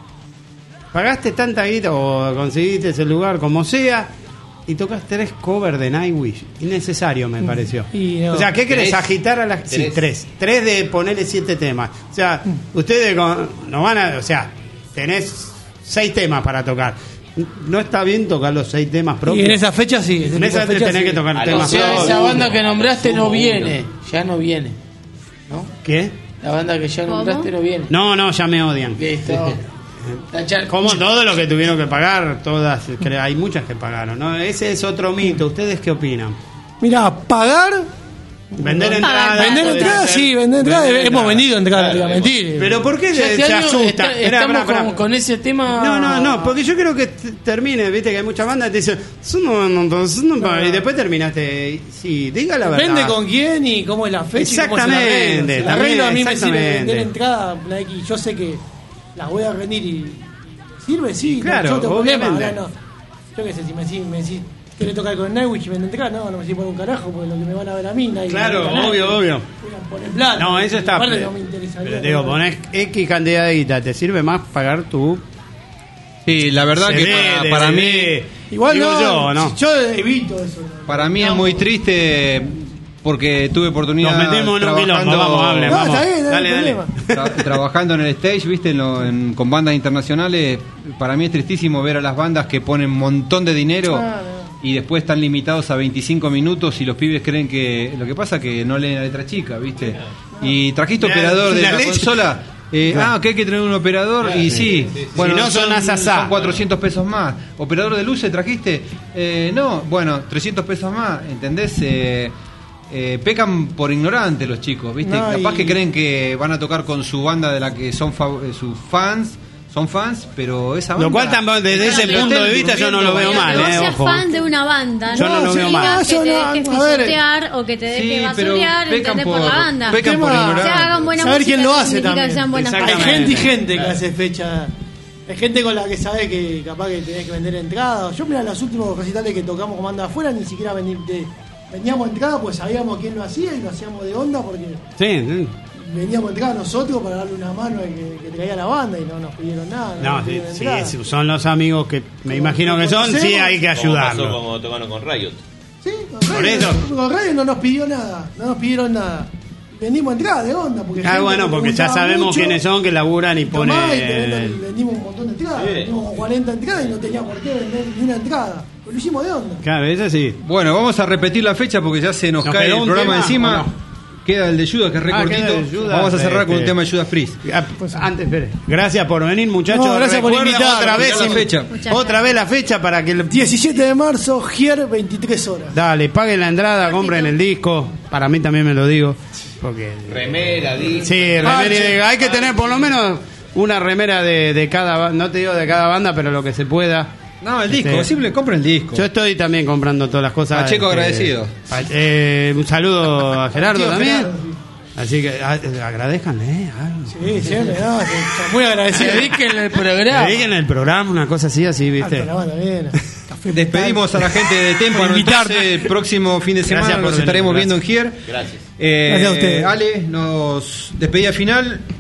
Pagaste tanta guita o conseguiste ese lugar como sea y tocas tres covers de Nightwish. Innecesario me pareció. Y no. O sea, ¿qué querés? ¿Tres? Agitar a las... Sí, ¿Tres? tres. Tres de ponerle siete temas. O sea, ustedes con- no van a... O sea, tenés seis temas para tocar. No está bien tocar los seis temas y propios. en esa fecha sí. En esa te tenés que tocar A O temas sea, propios. esa banda que nombraste no Sumo viene, ya no viene. ¿No? ¿Qué? La banda que ya ¿Cómo? nombraste no viene. No, no, ya me odian. Listo. Tachar. Como todo lo que tuvieron que pagar, todas, cre- hay muchas que pagaron, ¿no? Ese es otro mito. ¿Ustedes qué opinan? Mira, pagar. Vender Pagar. entradas. Vender puede entradas, ser. sí, vender entradas. Vender Hemos entradas. vendido entradas, Claro, no diga mentir. Pero ¿por qué Ya se, este se año asusta? está- Esperá, estamos esperá, con, esperá. con ese tema. No, no, no, porque yo creo que t- termine, viste que hay muchas bandas que te dicen, "Son no, no, no, son no", No. y después terminaste, sí, diga la verdad. Depende con quién y cómo es la fecha. y cómo es el Exactamente, arreglo. Si el también, arreglo a mí me sirve exactamente. vender entrada, la X, yo sé que las voy a rendir y sirve, sí, Claro, no, yo tengo problema. obviamente. Ahora no. Yo qué sé, si me decís, me decís ¿querés tocar con Nightwish y vender entrada? No, no me sirve por un carajo, porque lo que me van a ver a mí, nadie Claro, me va a ver a obvio, nadie. obvio. Voy a poner plata. No, eso está. Aparte pero- no me interesaría. pero digo, ponés X cantidad de guita, te sirve más pagar tu Sí, la verdad C que D, para, de para C mí D. Igual Digo no, yo, ¿no? yo evito eso. ¿no? para mí es No, muy triste porque tuve oportunidad Nos metemos en un quilombo, trabajando- vamos, hable, No, vamos. está bien, no hay dale, dale. problema. Tra- trabajando en el stage, viste, en lo- en- con bandas internacionales, para mí es tristísimo ver a las bandas que ponen un montón de dinero Ah, y después están limitados a veinticinco minutos y los pibes creen que lo que pasa es que no leen la letra chica, viste. Y trajiste La- operador de la la, leche- consola. eh, ah, que hay que tener un operador y sí, bueno, Si no, son asasá. son cuatrocientos pesos más. Operador de luces trajiste, eh, no, bueno, trescientos pesos más, ¿entendés? Eh, eh, pecan por ignorante los chicos, ¿viste? No, Capaz y- que creen que van a tocar con su banda de la que son fav- eh, sus fans, son fans, pero esa banda... Lo cual también desde ese Están punto de vista yo no lo veo Pero mal, que vos eh, seas ojo. fan de una banda, Yo no lo no veo significa mal. que te No, yo dejes no, a ver. pisotear o que te dejes Sí, pero basurear, pecan ¿entendés? Por, por- la banda. pecan por Tema- O ignorar. sea, hagan buena Saber música, quién lo no hace significa también. que sean buenas Hay Exactamente. gente y gente que hace fecha. Hay gente con la que sabe que capaz que tenés que vender entradas. Yo, mira, los últimos recitales que tocamos con banda afuera, ni siquiera vendi- de- vendíamos entradas, pues sabíamos quién lo hacía y lo hacíamos de onda porque Sí, sí. vendíamos entradas nosotros para darle una mano al que, que traía la banda y no nos pidieron nada. No, nos sí, pidieron sí, entradas. sí, son los amigos que me imagino que son, sí conocemos, hay que Como pasó ayudarlos. como tocaron con Riot. Sí, con Por Radio, eso. con Radio no nos pidió nada, no nos pidieron nada. Vendimos entradas de onda. Porque Ah, gente bueno, nos porque ya preguntaba sabemos mucho. quiénes son, que laburan y ponen... Tomá, y te venden- vendimos un montón de entradas, Sí. vendimos como cuarenta entradas y no tenía por qué vender ni una entrada. Pero lo hicimos de onda. Claro, eso sí. Bueno, vamos a repetir la fecha porque ya se nos, ¿Nos cae quedó el un programa tema encima. o no? Queda el de Judas, que es Ah, queda recortito. el de Judas, Vamos a cerrar con un este. tema de Judas Priest. Ah, pues, antes, espere. Gracias por venir, muchachos. No, gracias por Recuerda invitar. Otra vez Mirá la fecha. Muchas Otra vez la fecha para que... el- diecisiete de marzo, Gier, veintitrés horas. Dale, paguen la entrada, compren el disco. Para mí también me lo digo. Porque... Remera, disco. Sí, remera y de- hay que tener por lo menos una remera de, de cada banda. No te digo de cada banda, pero lo que se pueda. No, el disco, Este, simple, compren el disco. Yo estoy también comprando todas las cosas. Pacheco este, agradecido. pa- eh, un saludo a Gerardo Tío también. Gerardo, sí. Así que a- agradezcanle, eh, algo. Sí, siempre, no, sí, muy agradecido. Dedíquenle el programa. Dediquen el programa, una cosa así, así, ¿viste? Alto, la banda, bien. Café Despedimos a la gente de Tempo Por anotarse el próximo fin de semana. Gracias por Nos venir, estaremos gracias. viendo en Gier. Gracias. Eh, Gracias a ustedes. Ale, nos despedida final.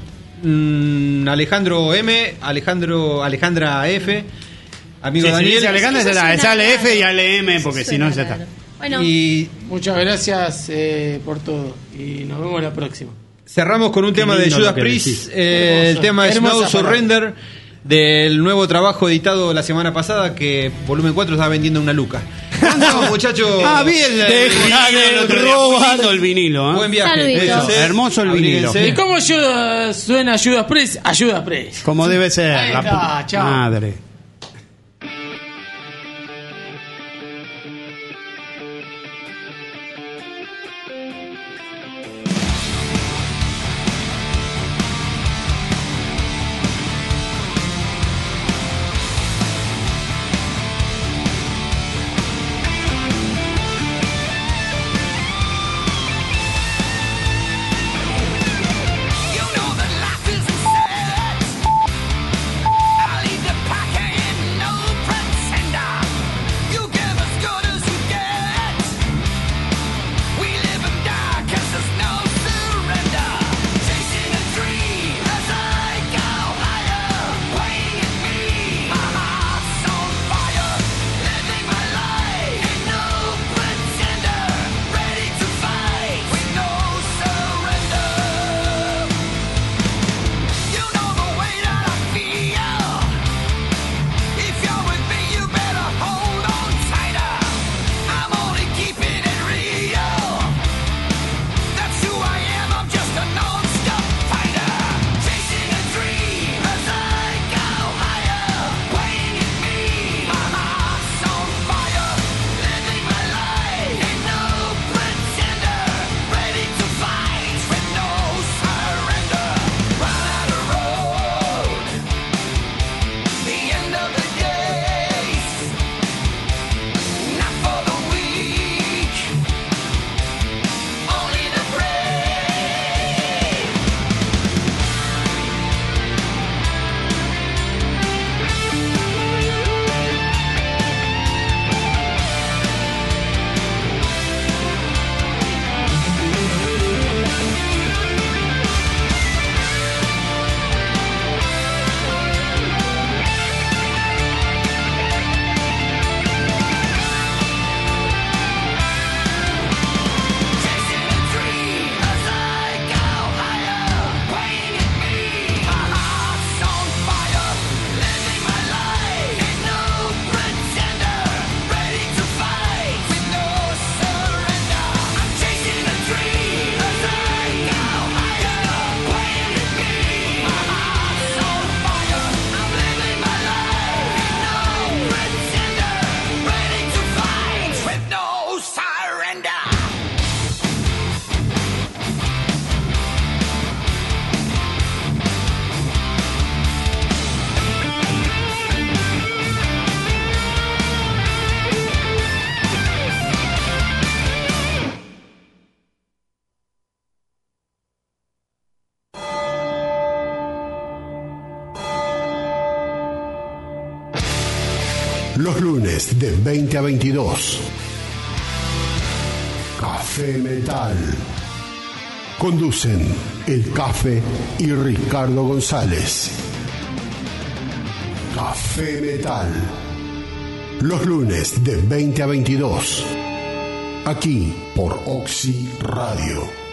mm, Alejandro M, Alejandro Alejandra F, amigo Sí, Daniel. sí, Alejandra es la- es Ale F y Ale M, porque si no ya está. Bueno, Y Muchas gracias eh, por todo y nos vemos la próxima. cerramos con un Qué tema de lindo Judas lo que Priest, decís. eh, el Hermoso, tema es hermosa No palabra. Surrender, del nuevo trabajo editado la semana pasada, que volumen cuatro estaba vendiendo una luca. ¿Cuánto, muchachos? Ah, bien, el Deja vinilo, de el otro día. robar. Muy lindo el vinilo, ¿eh? Buen viaje. Saluditos. Cuídense. Hermoso el vinilo. Abríguense. ¿Y cómo ayuda, suena Judas Priest? Ayuda Priest. Como debe ser. Ahí la está, puta chao. madre. You know that life isn't sad. I'll leave the pack and no pretender. You give as good as you get. We live and die 'cause there's no surrender. Chasing a dream as I go higher. Weighing at me, my heart's on fire. Living my life, ain't no pretender. Ready to fight with no surrender. You know the way that I feel. If you're with me, you better hold on tighter. I'm only keeping it real. That's who I am, I'm just a non-stop fighter. Chasing a dream as I go higher. Weighing at me, my heart's on fire. Living my life, ain't no pretender. Ready to fight with no surrender. Run out of road, the end of the days. Not for the weak, only the brave. Chasing a dream as I go higher. Weighing at me, my heart's on fire. Living my life, ain't no pretender. Ready to fight with no surrender. I'm chasing a dream as I go higher. Weighing at me, my heart's on fire. I'm living my life, ain't no pretender. Ready to fight with no surrender. Los lunes de veinte a veintidós. Café Metal. Conducen El Café y Ricardo González. Café Metal. Los lunes de veinte a veintidós. Aquí por Oxy Radio.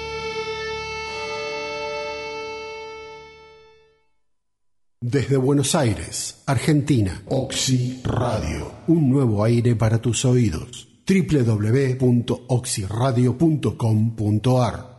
Desde Buenos Aires, Argentina, Oxy Radio, un nuevo aire para tus oídos. doble u doble u doble u punto oxy radio punto com punto ar